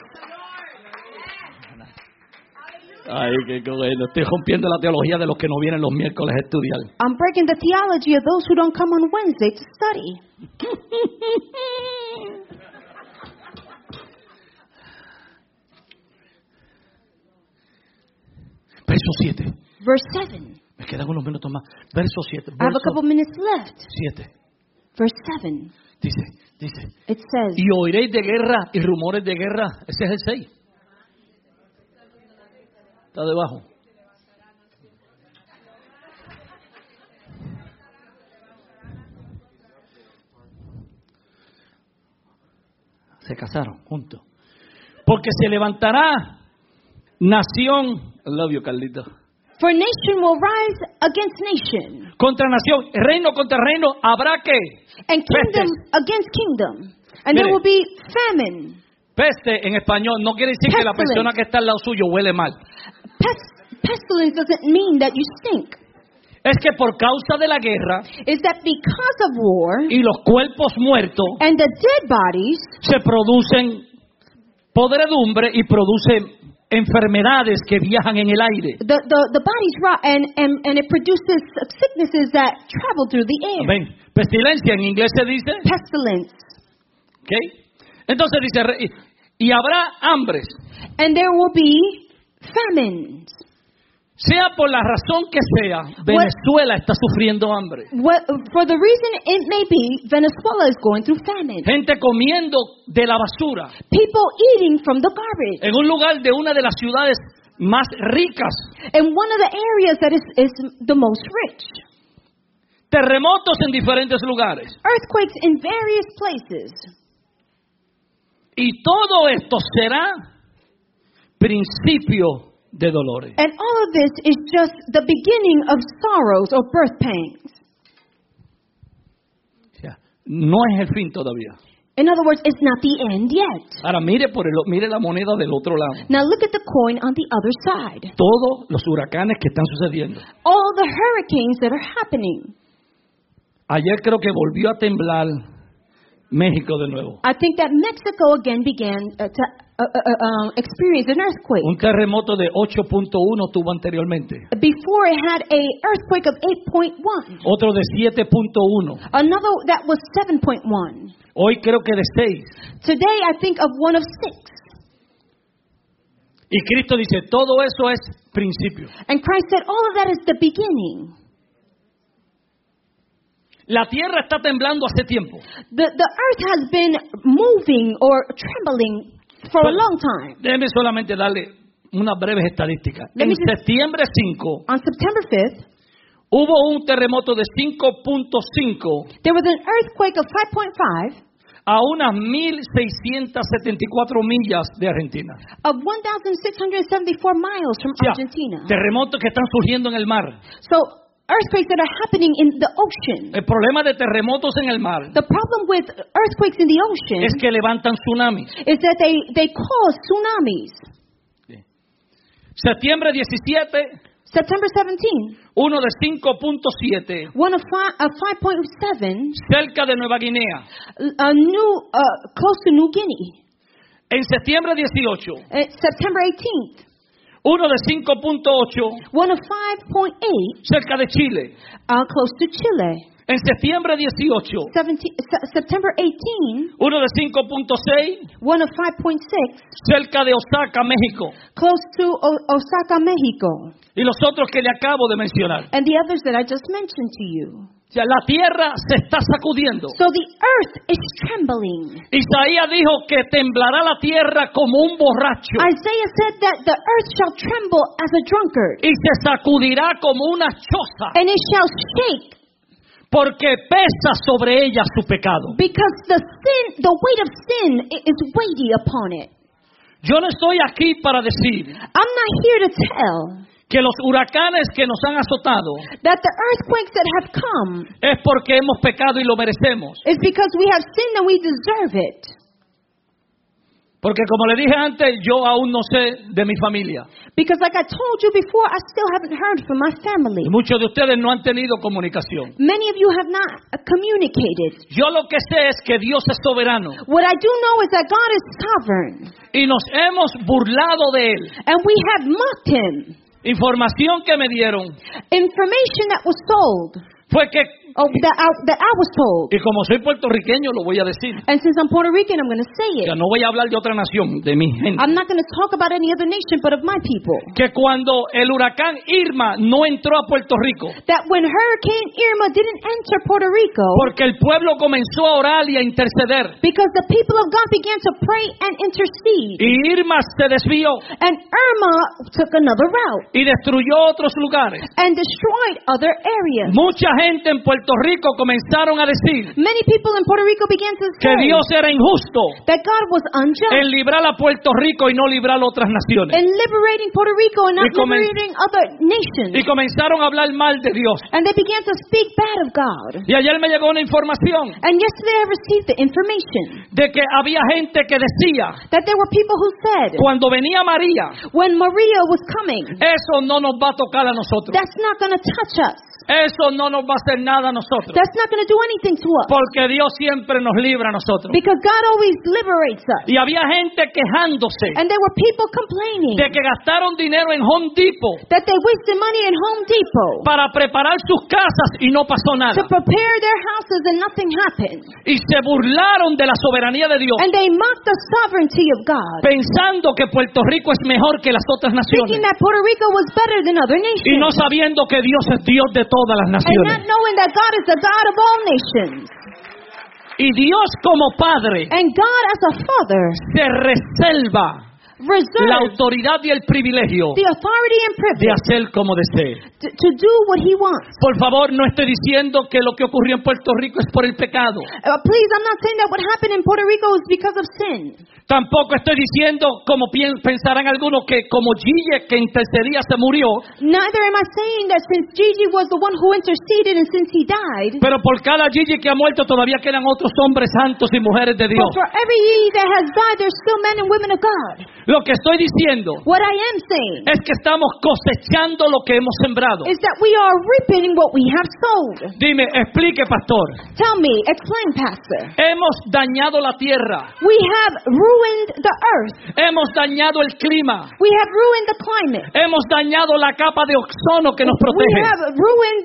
Ay, qué bueno. Estoy rompiendo la teología de los que no vienen los miércoles a estudiar. I'm breaking the theology of those who don't come on Wednesday to study. Verso 7. Verse 7. Me quedan unos minutos más. Verso 7. I have a couple minutes left. 7. Verse 7. Dice. It says, Y oiréis de guerra y rumores de guerra. Ese es el 6. Está debajo. Se casaron juntos. Porque se levantará nación. I love you, Carlito. for nation will rise against nation, Contra nación, reino contra reino, habrá que and kingdom pestes. against kingdom. And there Mire. will be famine. Peste en español no quiere decir que la Pestilence. persona que está al lado suyo huele mal. Pestilence doesn't mean that you stink. Es que por causa de la guerra It's that because of war y los cuerpos muertos and the dead bodies, se producen podredumbre y producen enfermedades que viajan en el aire. the bodies rot and it produces sicknesses that travel through the air. Ven, pestilencia en inglés se dice, Pestilence. ¿ok? Entonces dice, y habrá hambres. And there will be famines. Sea por la razón que sea, Venezuela está sufriendo hambre. For the reason it may be, Venezuela is going through famine. Gente comiendo de la basura. People eating from the garbage. En un lugar de una de las ciudades más ricas. In one of the areas that is the most rich. Terremotos en diferentes lugares. Earthquakes in various places. Y todo esto será principio de dolores. And all of this is just the beginning of sorrows or birth pangs. O sea, no es el fin todavía. In other words, it's not the end yet. Ahora mire la moneda del otro lado. Now look at the coin on the other side. Todos los huracanes que están sucediendo. All the hurricanes that are happening. Ayer creo que volvió a temblar México de nuevo. I think that Mexico again began to experience an earthquake. Un terremoto de 8.1 tuvo anteriormente. Before it had a earthquake of 8.1. Otro de 7.1. Another that was 7.1. Hoy creo que de 6. Today I think of one of 6. Y Cristo dice, todo eso es principio. And Christ said, all of that is the beginning. La tierra está temblando hace tiempo. The earth has been moving or trembling for a long time. Déjeme solamente darle unas breves estadísticas. En septiembre 5, on September 5th, hubo un terremoto de 5.5. There was an earthquake of 5.5. A unas 1,674 millas de Argentina. Of 1,674 miles from Argentina. Terremotos que están surgiendo en el mar. So, earthquakes that are happening in the ocean. El problema de terremotos en el mar. The problem with earthquakes in the ocean. Es que levantan tsunamis. Is that they cause tsunamis. Septiembre 17. September 17. Uno de 5.7. One of 5.7. Cerca de Nueva Guinea. Close to New Guinea. En septiembre 18. September 18th. Uno de 5.8. One of 5.8. Cerca de Chile. Close to Chile. En septiembre 18. September 18. Uno de 5.6. One of 5.6. Cerca de Osaka, México. Close to Osaka, México. Y los otros que le acabo de mencionar. And the others that I just mentioned to you. O sea, la tierra se está sacudiendo. So the earth is trembling. Isaías dijo que temblará la tierra como un borracho. Isaiah said that the earth shall tremble as a drunkard. Y se sacudirá como una choza. And it shall shake. Porque pesa sobre ella su pecado. Because the weight of sin is weighty upon it. Yo no estoy aquí para decir. I'm not here to tell. Que los huracanes que nos han azotado that the earthquakes that have come es porque hemos pecado y lo merecemos. Is because we have sinned and we deserve it. Porque como le dije antes, yo aún no sé de mi familia. Because like I told you before, I still haven't heard from my family. Y muchos de ustedes no han tenido comunicación. Many of you have not communicated. Yo lo que sé es que Dios es soberano. What I do know is that God is sovereign. Y nos hemos burlado de Él. And we have mocked Him. Información que me dieron. Information that was told. Fue que that I was told. Y como soy puertorriqueño lo voy a decir. And since I'm Puerto Rican, I'm going to say it. Ya no voy a hablar de otra nación, de mi gente. I'm not going to talk about any other nation, but of my people. Que cuando el huracán Irma no entró a Puerto Rico. That when Hurricane Irma didn't enter Puerto Rico. Porque el pueblo comenzó a orar y a interceder. Because the people of God began to pray and intercede. Y Irma se desvió. And Irma took another route. Y destruyó otros lugares. And destroyed other areas. Mucha gente en Puerto Rico comenzaron a decir Many people in Puerto Rico began to say que Dios era injusto that God was unjust en librar a Puerto Rico y no librar a otras naciones. In liberating Puerto Rico and not liberating other nations. Y comenzaron a hablar mal de Dios. And they began to speak bad of God. Y ayer me llegó una información And yesterday I received the information de que había gente que decía that there were people who said cuando venía María, when Maria was coming, eso no nos va a tocar a nosotros. That's not going to touch us. Eso no nos va a hacer nada a nosotros. That's not going to do anything to us. Porque Dios siempre nos libra a nosotros. Because God always liberates us. Y había gente quejándose And there were people complaining de que gastaron dinero en Home Depot that they wasted money in Home Depot para preparar sus casas y no pasó to nada. prepare their houses and nothing happened. Y se burlaron de la soberanía de Dios, And they mocked the sovereignty of God, pensando que Puerto Rico es mejor que las otras thinking naciones. that Puerto Rico was better than other Y no nations. sabiendo que Dios es Dios de todas las And not naciones. knowing that God is the God of all nations. Y Dios como Padre And God as a father se reserva la reserves autoridad y el privilegio the authority and de privilege hacer como desee. to do what he wants. Por favor, no estoy diciendo que lo que ocurrió en Puerto Rico es por el pecado. Please, I'm not saying that what happened in Puerto Rico is because of sin. Tampoco estoy diciendo, como pensarán algunos, que como Gille, que intercedía, se murió. Neither am I saying that since Gigi was the one who interceded and since he died, Pero por cada Gille que ha muerto todavía quedan otros hombres santos y mujeres de Dios. but for every ye that has died, there's still men and women of God. Lo que estoy diciendo What I am saying es que estamos cosechando lo que hemos sembrado. is that we are reaping what we have sowed. Dime, explique, pastor. Tell me, explain, Pastor. Hemos dañado la tierra. We have ruined the earth. Hemos dañado el clima. We have ruined the climate. Hemos dañado la capa de ozono que nos We protege. have ruined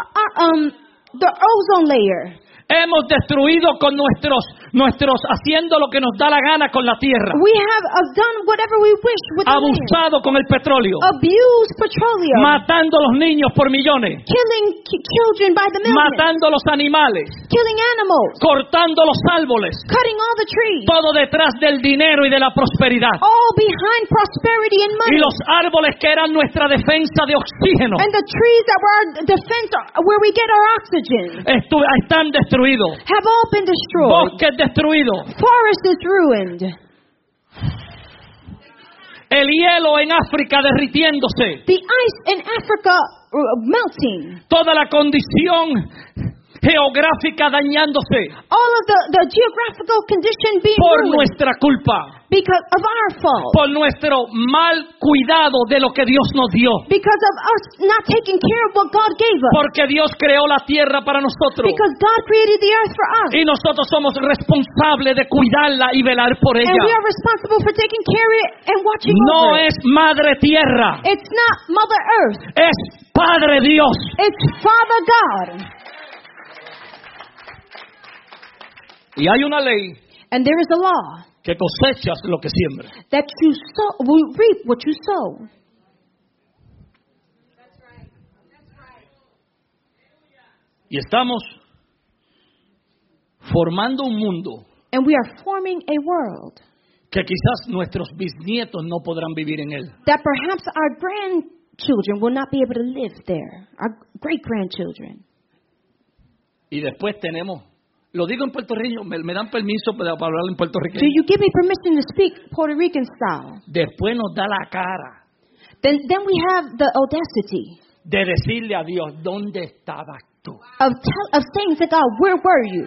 the ozone layer. Hemos destruido con nuestros haciendo lo que nos da la gana con la tierra. We have done whatever we wish with the land. Abusado con el petróleo. Abused petroleum. Matando a los niños por millones. Killing children by the millions. Matando a los animales. Killing animals. Cortando los árboles. Cutting all the trees. Todo detrás del dinero y de la prosperidad. All behind prosperity and Y money. los árboles que eran nuestra defensa de oxígeno And the trees that were our defense, where we get our oxygen, están destruidos. have all been destroyed. Bosques destruidos. Forest is ruined. El hielo en África derritiéndose. The ice in Africa melting. Toda la condición geográfica dañándose All of the geographical condition being por ruined nuestra culpa, because of our fault. por nuestro mal cuidado de lo que Dios nos dio. Because of us not taking care of what God gave us. Porque Dios creó la tierra para nosotros. Because God created the earth for us. Y nosotros somos responsables de cuidarla y velar por And ella. we are responsible for taking care of it and watching No over it. es Madre Tierra, It's not Mother Earth. es Padre Dios. It's Father God. Y hay una ley And there is a law que cosechas lo que siembras. that you sow, will reap what you sow. Y estamos formando un mundo And we are forming a world que quizás nuestros bisnietos no podrán vivir en él. that perhaps our grandchildren will not be able to live there. Our great-grandchildren. Y después tenemos, lo digo en puertorriqueño, me dan permiso para hablar en Do puertorriqueño. you give me permission to speak Puerto Rican style? Después nos da la cara Then we have the audacity de decirle a Dios, ¿dónde estabas tú? of saying to God, where were you?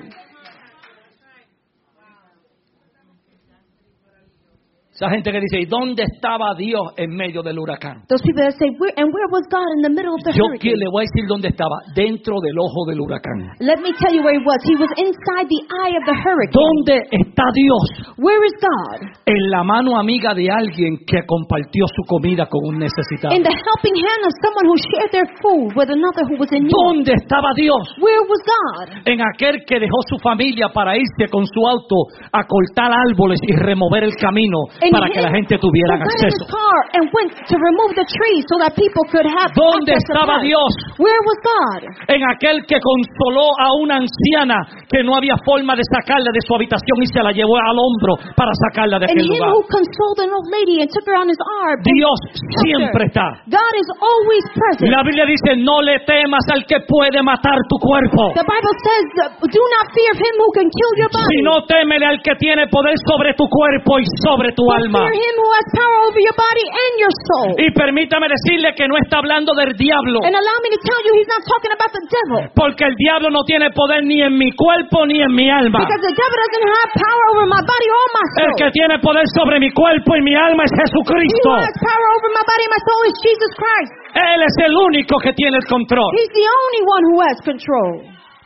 Esa gente que dice, ¿y dónde estaba Dios en medio del huracán? Those people that say, where was God in the middle of the Yo hurricane? le voy a decir dónde estaba, dentro del ojo del huracán. Let me tell you where he was. He was inside the eye of the hurricane. ¿Dónde está Dios? Where is God? En la mano amiga de alguien que compartió su comida con un necesitado. In the helping hand of someone who shared their food with another who was in need. ¿Dónde estaba Dios? Where was God? En aquel que dejó su familia para irse con su auto a cortar árboles y remover el camino para que la gente tuviera who got in acceso. his car and went to remove the trees so that people could have ¿Dónde access to estaba path. Dios? Where was God? En aquel que consoló a una anciana que no había forma de sacarla de su habitación y se la llevó al hombro para sacarla de And aquel him lugar. who consoled an old lady and took her on his arm. and Dios helped her. siempre está. God is always present. La Biblia dice, no le temas al que puede matar tu cuerpo, The Bible says, do not fear of him who can kill your body. sino témele al que tiene poder sobre tu cuerpo y sobre tu But alma. fear him who has power over your body and your soul. Y permítame decirle que no está hablando del diablo, And allow me to tell you, he's not talking about the devil. porque el diablo no tiene poder ni en mi cuerpo ni en mi alma. Because the devil doesn't have power over my body or my El soul. que tiene poder sobre mi cuerpo y mi alma es He Jesucristo. who has power over my body and my soul is Jesus Christ. Él es el único que tiene el control. He's the only one who has control.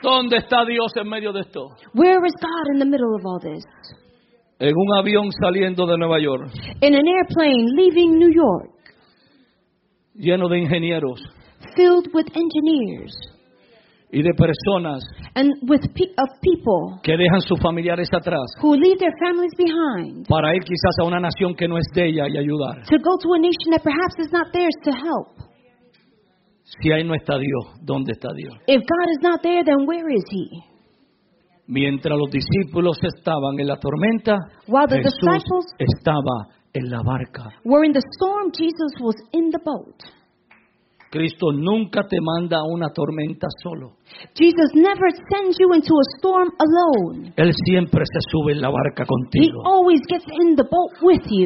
¿Dónde está Dios en medio de esto? Where is God in the middle of all this? En un avión saliendo de Nueva York, In an airplane leaving New York, lleno de ingenieros filled with engineers y de personas and with people que dejan sus familiares atrás who leave their families behind para ir quizás a una nación que no es de ella y ayudar. to go to a nation that perhaps is not theirs to help. Si ahí no está Dios, ¿dónde está Dios? If God is not there, then where is He? Mientras los discípulos estaban en la tormenta, While the Jesús disciples estaba en la barca. were in the storm, Jesus was in the boat. Cristo nunca te manda a una tormenta solo. Jesus never sends you into a storm alone. Él siempre se sube en la barca He contigo. always gets in the boat with you.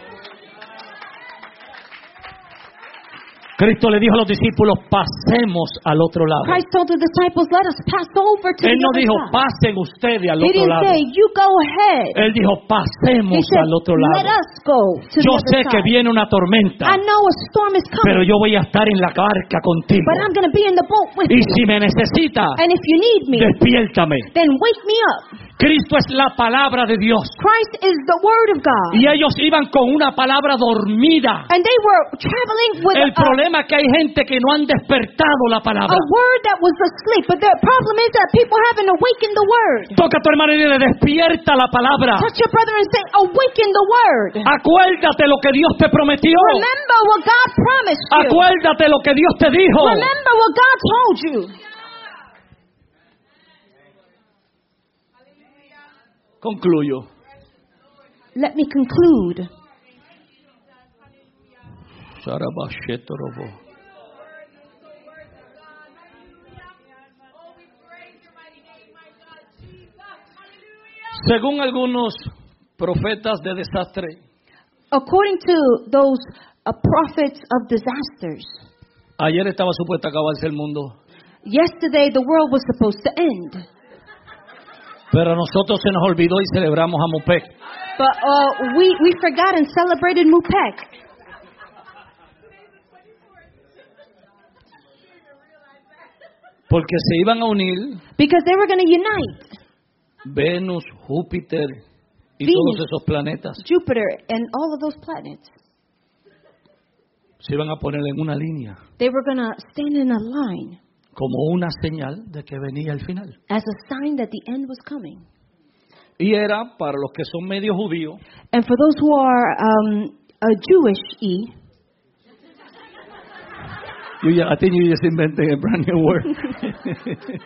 Cristo le dijo a los discípulos, pasemos al otro lado. Christ told the disciples, let us pass over to Él the no other dijo, side. pasen ustedes al He otro didn't lado. say, you go ahead. Él dijo, He pasemos said, al otro let lado. us go to Yo the other sé que side. viene una tormenta, I know a storm is pero coming, yo voy a estar en la barca contigo. but I'm going to be in the boat with Y you. si me necesita, And if you need me, despiértame. then wake me up. Cristo es la palabra de Dios. Christ is the Word of God. Y ellos iban con una palabra dormida. And they were traveling with El problema es que hay gente que no han despertado la palabra. a word that was asleep. But the problem is that people haven't awakened the Word. Toca a tu hermano y dile, despierta la palabra. Touch your brother and say, awaken the Word. Acuérdate lo que Dios te prometió. Remember what God promised you. Acuérdate lo que Dios te dijo. Remember what God told you. Concluyo. Let me conclude. Sarabashetorobo. Según algunos profetas de desastre, According to those prophets of disasters, ayer estaba supuesto a acabarse el mundo, yesterday the world was supposed to end. pero a nosotros se nos olvidó y celebramos a Mupec. But we forgot and celebrated Mupek. Porque se iban a unir Because they were going to unite Venus, Júpiter y Venus. todos esos planetas. Jupiter and all of those planets. Se iban a poner en una línea They were going to stand in a line como una señal de que venía el final. as a sign that the end was coming. Y era para los que son medio judíos, And for those who are Jewish-y, I think you just invented a brand new word.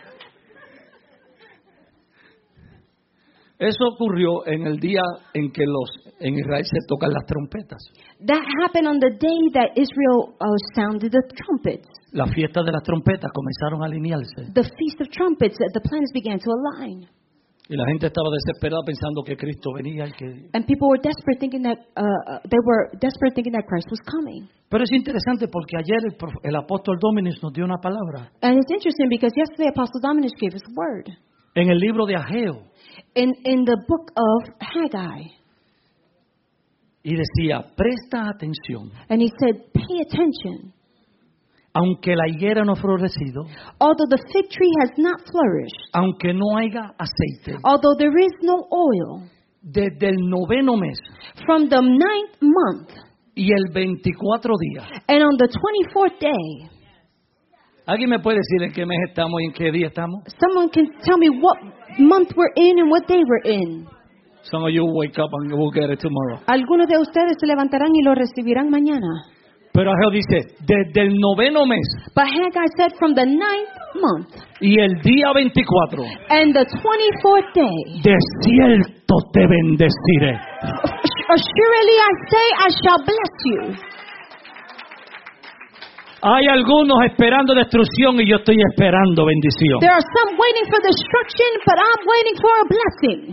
Eso ocurrió en el día en que en Israel se tocan las trompetas. that happened on the day that Israel sounded the trumpets. La fiesta de las trompetas comenzaron a alinearse. The Feast of Trumpets, the planets began to align. Y la gente estaba desesperada pensando que Cristo venía y que... And people were desperate thinking that Christ was coming. Pero es interesante porque ayer el apóstol Dominus nos dio una palabra. And it's interesting because yesterday Apostle Dominus gave us a word. En el libro de Ageo. In the book of Haggai. Y decía, presta atención. And he said, pay attention. Aunque la higuera no ha florecido, Although the fig tree has not flourished, aunque no haya aceite, although there is no oil, desde el 9º mes from the 9th month y el 24 días. and on the 24th day, ¿Alguien me puede decir en qué mes estamos y en qué día estamos? someone can tell me what month we're in and what day we're in. Some of you wake up and we'll get it tomorrow. Algunos de ustedes se levantarán y lo recibirán mañana. Pero Ageo dice, desde el 9º mes But Haggai said from the 9th month y el día 24, and the 24th day, de cierto te bendeciré. assuredly I say I shall bless you. Hay algunos esperando destrucción y yo estoy esperando bendición. There are some waiting for destruction, but I'm waiting for a blessing.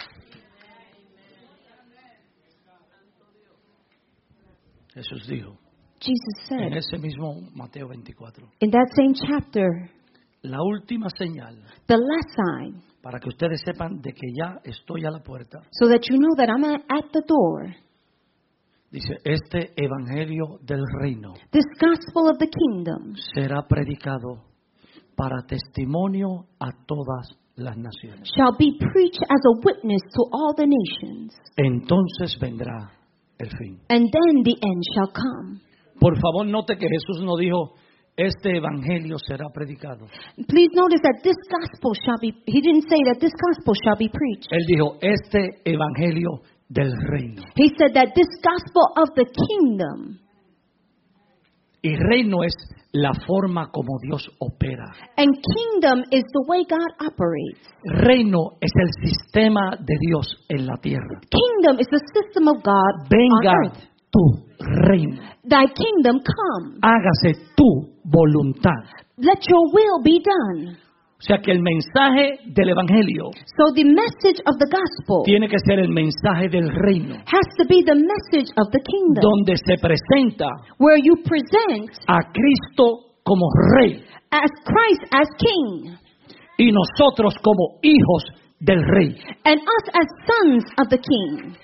Jesús dijo, Jesus en said ese mismo Mateo 24, in that same chapter, la última señal the last sign, para que ustedes sepan de que ya estoy a la puerta. so that you know that I'm at the door. Dice, este evangelio del reino This gospel of the kingdom será predicado para testimonio a todas las naciones. shall be preached as a witness to all the nations. Entonces vendrá el fin. And then the end shall come. Por favor, note que Jesús no dijo, este evangelio será predicado. Please notice that this gospel shall be, he didn't say that this gospel shall be preached. Él dijo, este evangelio del reino. He said that this gospel of the kingdom. Y reino es la forma como Dios opera. And kingdom is the way God operates. Reino es el sistema de Dios en la tierra. Kingdom is the system of God on Venga earth. tu reino. Thy kingdom come. Hágase tu voluntad. Let your will be done. O sea que el mensaje del evangelio So the message of the gospel tiene que ser el mensaje del reino, has to be the message of the kingdom, donde se presenta where you present a Cristo como rey as Christ as king, y nosotros como hijos del rey. and us as sons of the king.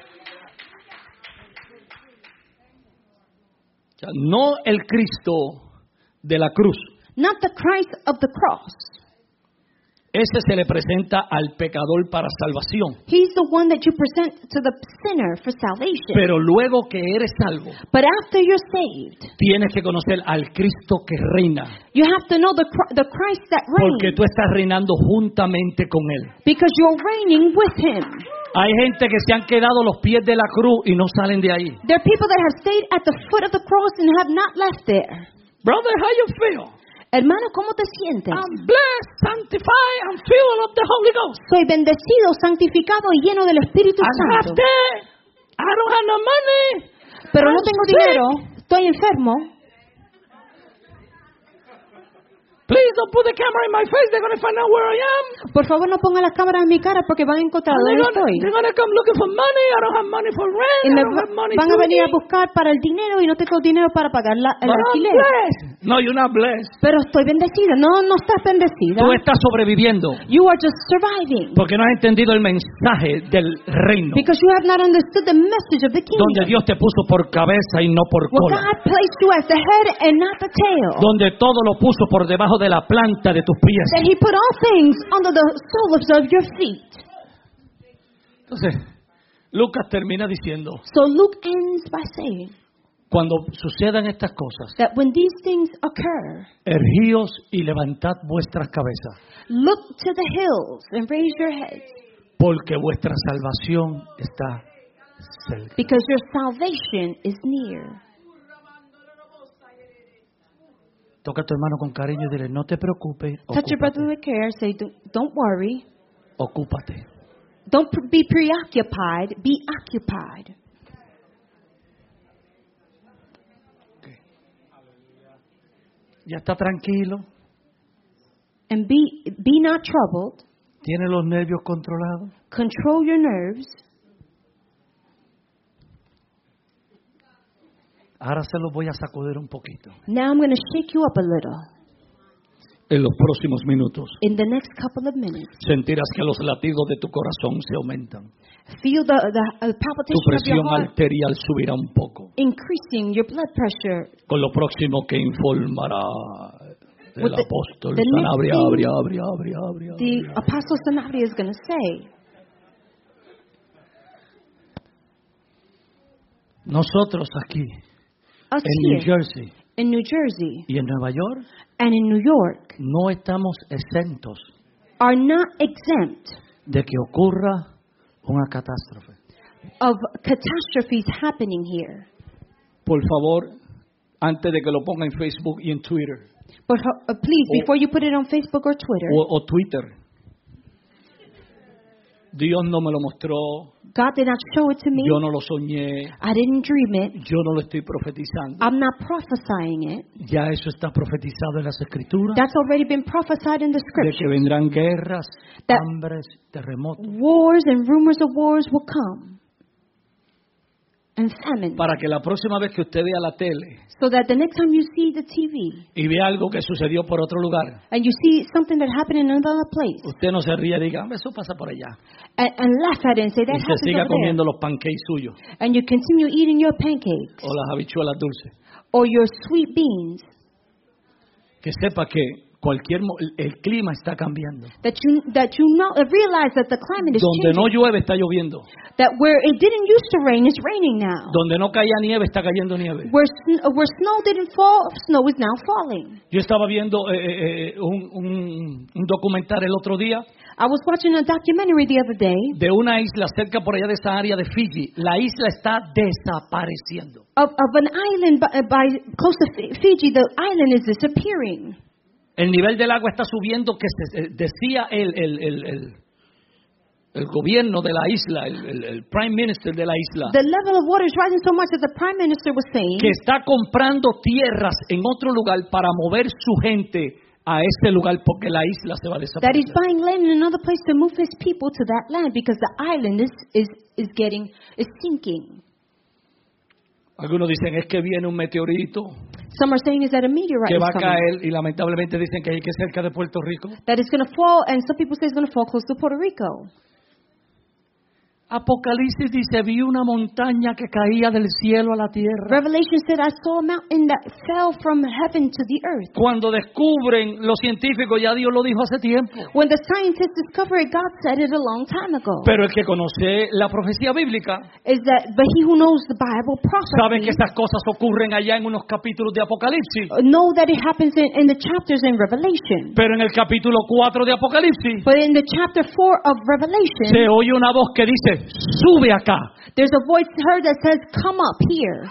O sea, no el Cristo de la cruz. Not the Christ of the cross. Ese se le presenta al pecador para salvación. He's the one that you present to the sinner for salvation. Pero luego que eres salvo, But after you're saved, tienes que conocer al Cristo que reina, you have to know the Christ that porque reigns, tú estás reinando juntamente con Él. because you're reigning with him. Hay gente que se han quedado a los pies de la cruz y no salen de ahí. There are people that have stayed at the foot of the cross and have not left there. Brother, how you feel? Hermano, ¿cómo te sientes? I'm blessed, sanctified, I'm filled of the Holy Ghost. Soy bendecido, santificado y lleno del Espíritu I'm half Santo. dead. I don't have no money. Pero no I'm tengo sick. dinero, estoy enfermo. Please don't put the camera in my face. They're going to find out where I am. Por favor, no ponga las cámaras en mi cara porque van a encontrar And dónde estoy. they're gonna come looking for money. I don't have money for rent. Y I me don't have money van to a venir a eat. buscar para el dinero y no tengo dinero para pagar el But I'm alquiler. blessed. No, you're not blessed. Pero estoy bendecida. No, no estás bendecida. Tú estás sobreviviendo You are just surviving. porque no has entendido el mensaje del reino, Because you have not understood the message of the donde kingdom. Dios te puso por cabeza y no por Well, cola, God placed you as the head and not the tail. donde todo lo puso por debajo de la planta de tus pies. That he put all things under the soles of your feet. Entonces, Lucas termina diciendo, So Luke ends by saying cuando sucedan estas cosas, that when these things occur, erguíos y levantad vuestras cabezas, look to the hills and raise your heads, porque vuestra salvación está cerca. because your salvation is near. Toca a tu hermano con cariño y dile, no te preocupes, Touch your brother with care. Say, don't worry. ocúpate. Don't be preoccupied. Be occupied. Ya está tranquilo, And be not troubled. tiene los nervios controlados. Control your nerves. Ahora se los voy a sacudir un poquito. Now I'm going to shake you up a little. En los próximos minutos In the next couple of minutes, sentirás que los latidos de tu corazón se aumentan. feel the Tu palpitation of your presión heart arterial subirá un poco. increasing, your blood pressure. Con lo próximo que informará el With the- apóstol the next Sanabria, thing abria. The Apostle Sanabria is going to say, Nosotros aquí, us en New here Jersey in New Jersey y en Nueva York, and in New York no estamos exentos are not exempt de que ocurra una catástrofe. of catastrophes happening here. Por favor, antes de que lo ponga en Facebook y en Twitter, But please, before you put it on Facebook or Twitter, o Twitter, Dios no me lo mostró, God did not show it to me. yo no lo soñé, I didn't dream it. yo no lo estoy profetizando. I'm not prophesying it. Ya eso está profetizado en las Escrituras, That's already been prophesied in the de que scripture. vendrán guerras, That- hambres, terremotos, Wars and rumors of wars will come. And famine. para que la próxima vez que usted vea la tele So that the next time you see the TV y vea algo que sucedió por otro lugar, and you see something that happened in another place usted no se ríe y diga, eso pasa por allá, and laugh at it and say that y se happens siga over there. comiendo los pancakes suyos And you continue eating your pancakes o las habichuelas dulces. or your sweet beans. Que sepa que el clima está cambiando. That you know, realize that the climate is Donde no changing. llueve está lloviendo. That where it didn't used to rain, it's raining now. Donde no caía nieve está cayendo nieve. Where snow didn't fall, snow is now falling. Yo estaba viendo un documental el otro día I was watching a documentary the other day de una isla cerca por allá de esa área de Fiji. La isla está desapareciendo. of an island by close to Fiji. The island is disappearing. El nivel del agua está subiendo, que decía el gobierno de la isla, el prime minister de la isla, The level of water is rising so much that the prime minister was saying que está comprando tierras en otro lugar para mover su gente a ese lugar porque la isla se va a that desaparecer. he's buying land in another place to move his people to that land because the island is sinking. Algunos dicen es que viene un meteorito Some are saying is that a meteorite que is va a coming. caer y lamentablemente dicen que hay que cerca de Puerto Rico. That it's going to fall, and some people say it's going to fall close to Puerto Rico. Apocalipsis dice, vi una montaña que caía del cielo a la tierra. Revelation said, I saw a mountain that fell from heaven to the earth. Cuando descubren los científicos, ya Dios lo dijo hace tiempo. When the scientists discovered it, God said it a long time ago. Pero el que conoce la profecía bíblica But he who knows the Bible saben que prophecy estas cosas ocurren allá en unos capítulos de Apocalipsis. know that it happens in the chapters in Revelation. Pero en el capítulo 4 de Apocalipsis But in the chapter 4 of se Revelation, oye una voz que dice, sube acá. there's a voice heard that says, come up here.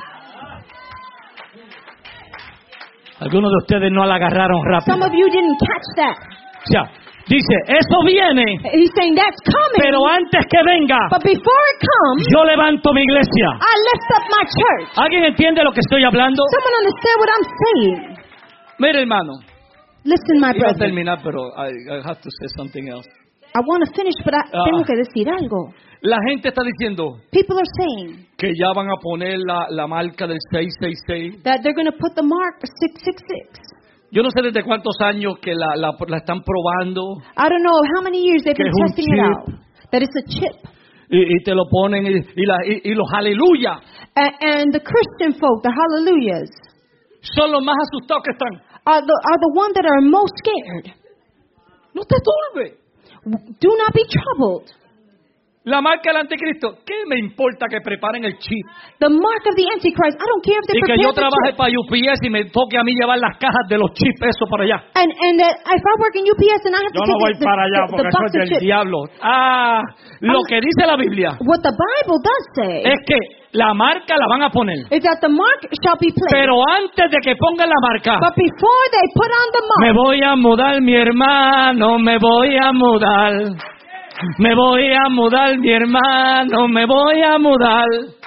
Algunos de ustedes no la agarraron rápido. Some of you didn't catch that. O sea, dice, eso viene, He's saying that's coming. pero antes que venga, But before it comes, yo levanto mi iglesia. I lift up my church. ¿Alguien entiende lo que estoy hablando? Someone understand what I'm saying? Mire, hermano, Listen, my iba a brother. terminar, pero I have to say something else. I want to finish, but tengo que decir algo. La gente está diciendo People are saying que ya van a poner la marca del 666. that they're going to put the mark 666. Yo no sé desde cuántos años que la están probando I don't know how many years they've Que been es un testing it chip. out. That it's a chip. y te lo ponen y los aleluya And the Christian folk, the hallelujahs, son los más asustados que están. are the ones that are most scared. No te turbe. Do not be troubled. La marca del anticristo, ¿qué me importa que preparen el chip? The mark of the Antichrist, I don't care if they Y que yo prepare the trabaje chip. para UPS y me toque a mí llevar las cajas de los chips eso para allá. And that if I work in UPS and I have Yo to no voy take para allá the porque eso box es of del chips. diablo. Lo que dice la Biblia What the Bible does say es que la marca la van a poner. is that the mark shall be placed. Pero antes de que pongan la marca, But before they put on the me mark, voy a mudar, mi hermano, me voy a mudar. Me voy a mudar, mi hermano, me voy a mudar.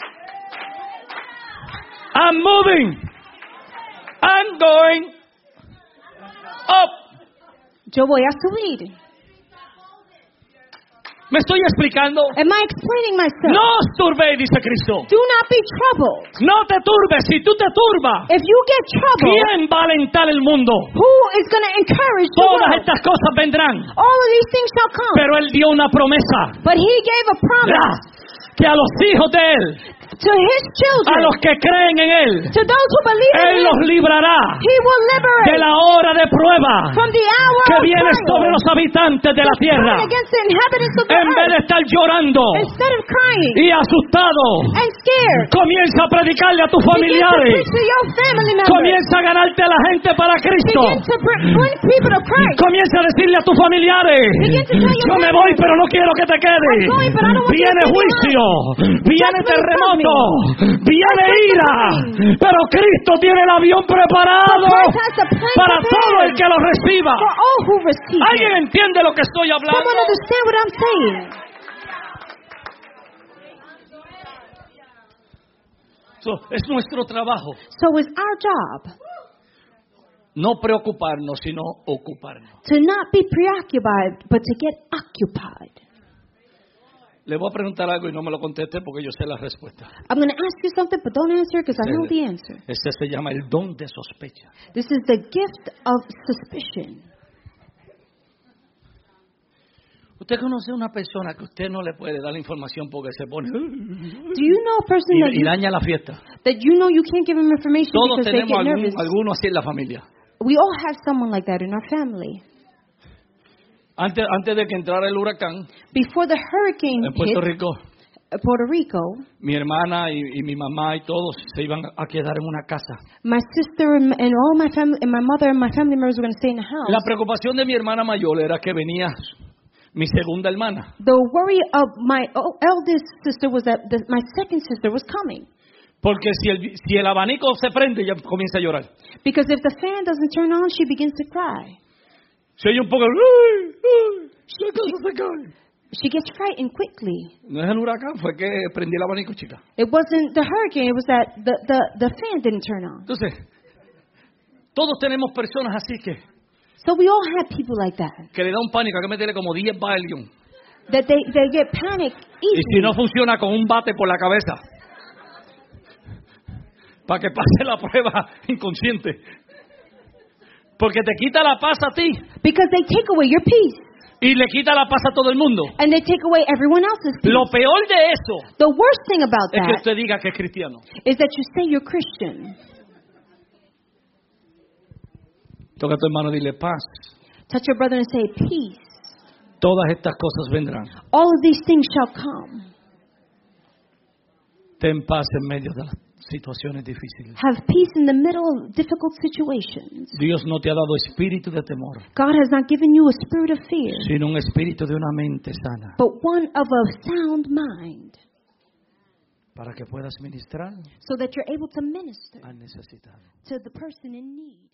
I'm moving. I'm going up. yo voy a subir. ¿Me estoy explicando? Am I explaining myself? No os turbéis, dice Cristo. Do not be troubled. No te turbes. Si tú te turbas, If you get troubled, ¿quién va a alentar el mundo? who is going to encourage the Todas world? estas cosas vendrán. All of these things shall come. Pero Él dio una promesa. But he gave a promise Que a los hijos de Él, to his a children, los que creen en Él, to those who believe Él in los him. librará He will de liberate la hora de prueba from the hour que of viene trial sobre los habitantes de la tierra. coming against the inhabitants of the En vez de earth. estar llorando Instead of crying y asustado, and scared, comienza a predicarle a tus begin to familiares. preach to your family members. Comienza a ganarte a la gente para Cristo. Begin to bring people to Christ. Comienza a decirle a tus familiares, Begin to tell your yo me family, voy pero no quiero que te quedes. I'm going, but I don't want you to Viene stay juicio, viene Judgment is terremoto, viene Judgment is ira, pero Cristo tiene el avión preparado Christ has the plane para prepared todo el que lo reciba. for all who receive ¿Alguien it. entiende lo que estoy hablando? Someone understand what I'm saying? Es nuestro trabajo So it's our job no preocuparnos, sino ocuparnos. to not be preoccupied, but to get occupied. Le voy a preguntar algo y no me lo conteste porque yo sé la respuesta. I'm going to ask you something, but don't answer because I know the answer. Ese se llama el don de sospecha. This is the gift of suspicion. Usted conoce a una persona que usted no le puede dar la información porque se pone Do you know a person y daña la fiesta. that you know you can't give them information Todos because they tenemos get nervous? alguno así en la familia. We all have someone like that in our family. Antes de que entrara el huracán Before the hurricane en Puerto hit Rico, Puerto Rico, mi hermana y mi mamá y todos se iban a quedar en una casa. my sister and all my family, and my mother and my family members were going to stay in the house. La preocupación de mi hermana mayor era que venía mi segunda hermana. The worry of my eldest sister was that my second sister was coming. Porque si el abanico se prende, ella comienza a llorar. Because if the fan doesn't turn on, she begins to cry. Se oye un poco, ¡ay! ¡Se cae! She gets frightened quickly. No es el huracán, fue que prendí el abanico, chica. It wasn't the hurricane, it was that the fan didn't turn on. Entonces, todos tenemos personas así So we all have people like that. que le da un pánico, hay que meterle como 10 Valium. That they get panic Y si easily. no funciona, con un bate por la cabeza. Para que pase la prueba inconsciente. Porque te quita la paz a ti Because they take away your peace. y le quita la paz a todo el mundo. And they take away everyone else's peace. Lo peor de eso The worst thing about es que that usted diga que es cristiano. is that you say you're Christian. Toca a tu hermano y dile paz. Touch your brother and say, peace. Todas estas cosas vendrán. All of these things shall come. Ten paz en medio de las situaciones difíciles. Have peace in the middle of difficult situations. Dios no te ha dado espíritu de temor, God has not given you a spirit of fear, sino un espíritu de una mente sana, but one of a sound mind, para que puedas ministrar so that you're able to minister al necesitado. to the person in need.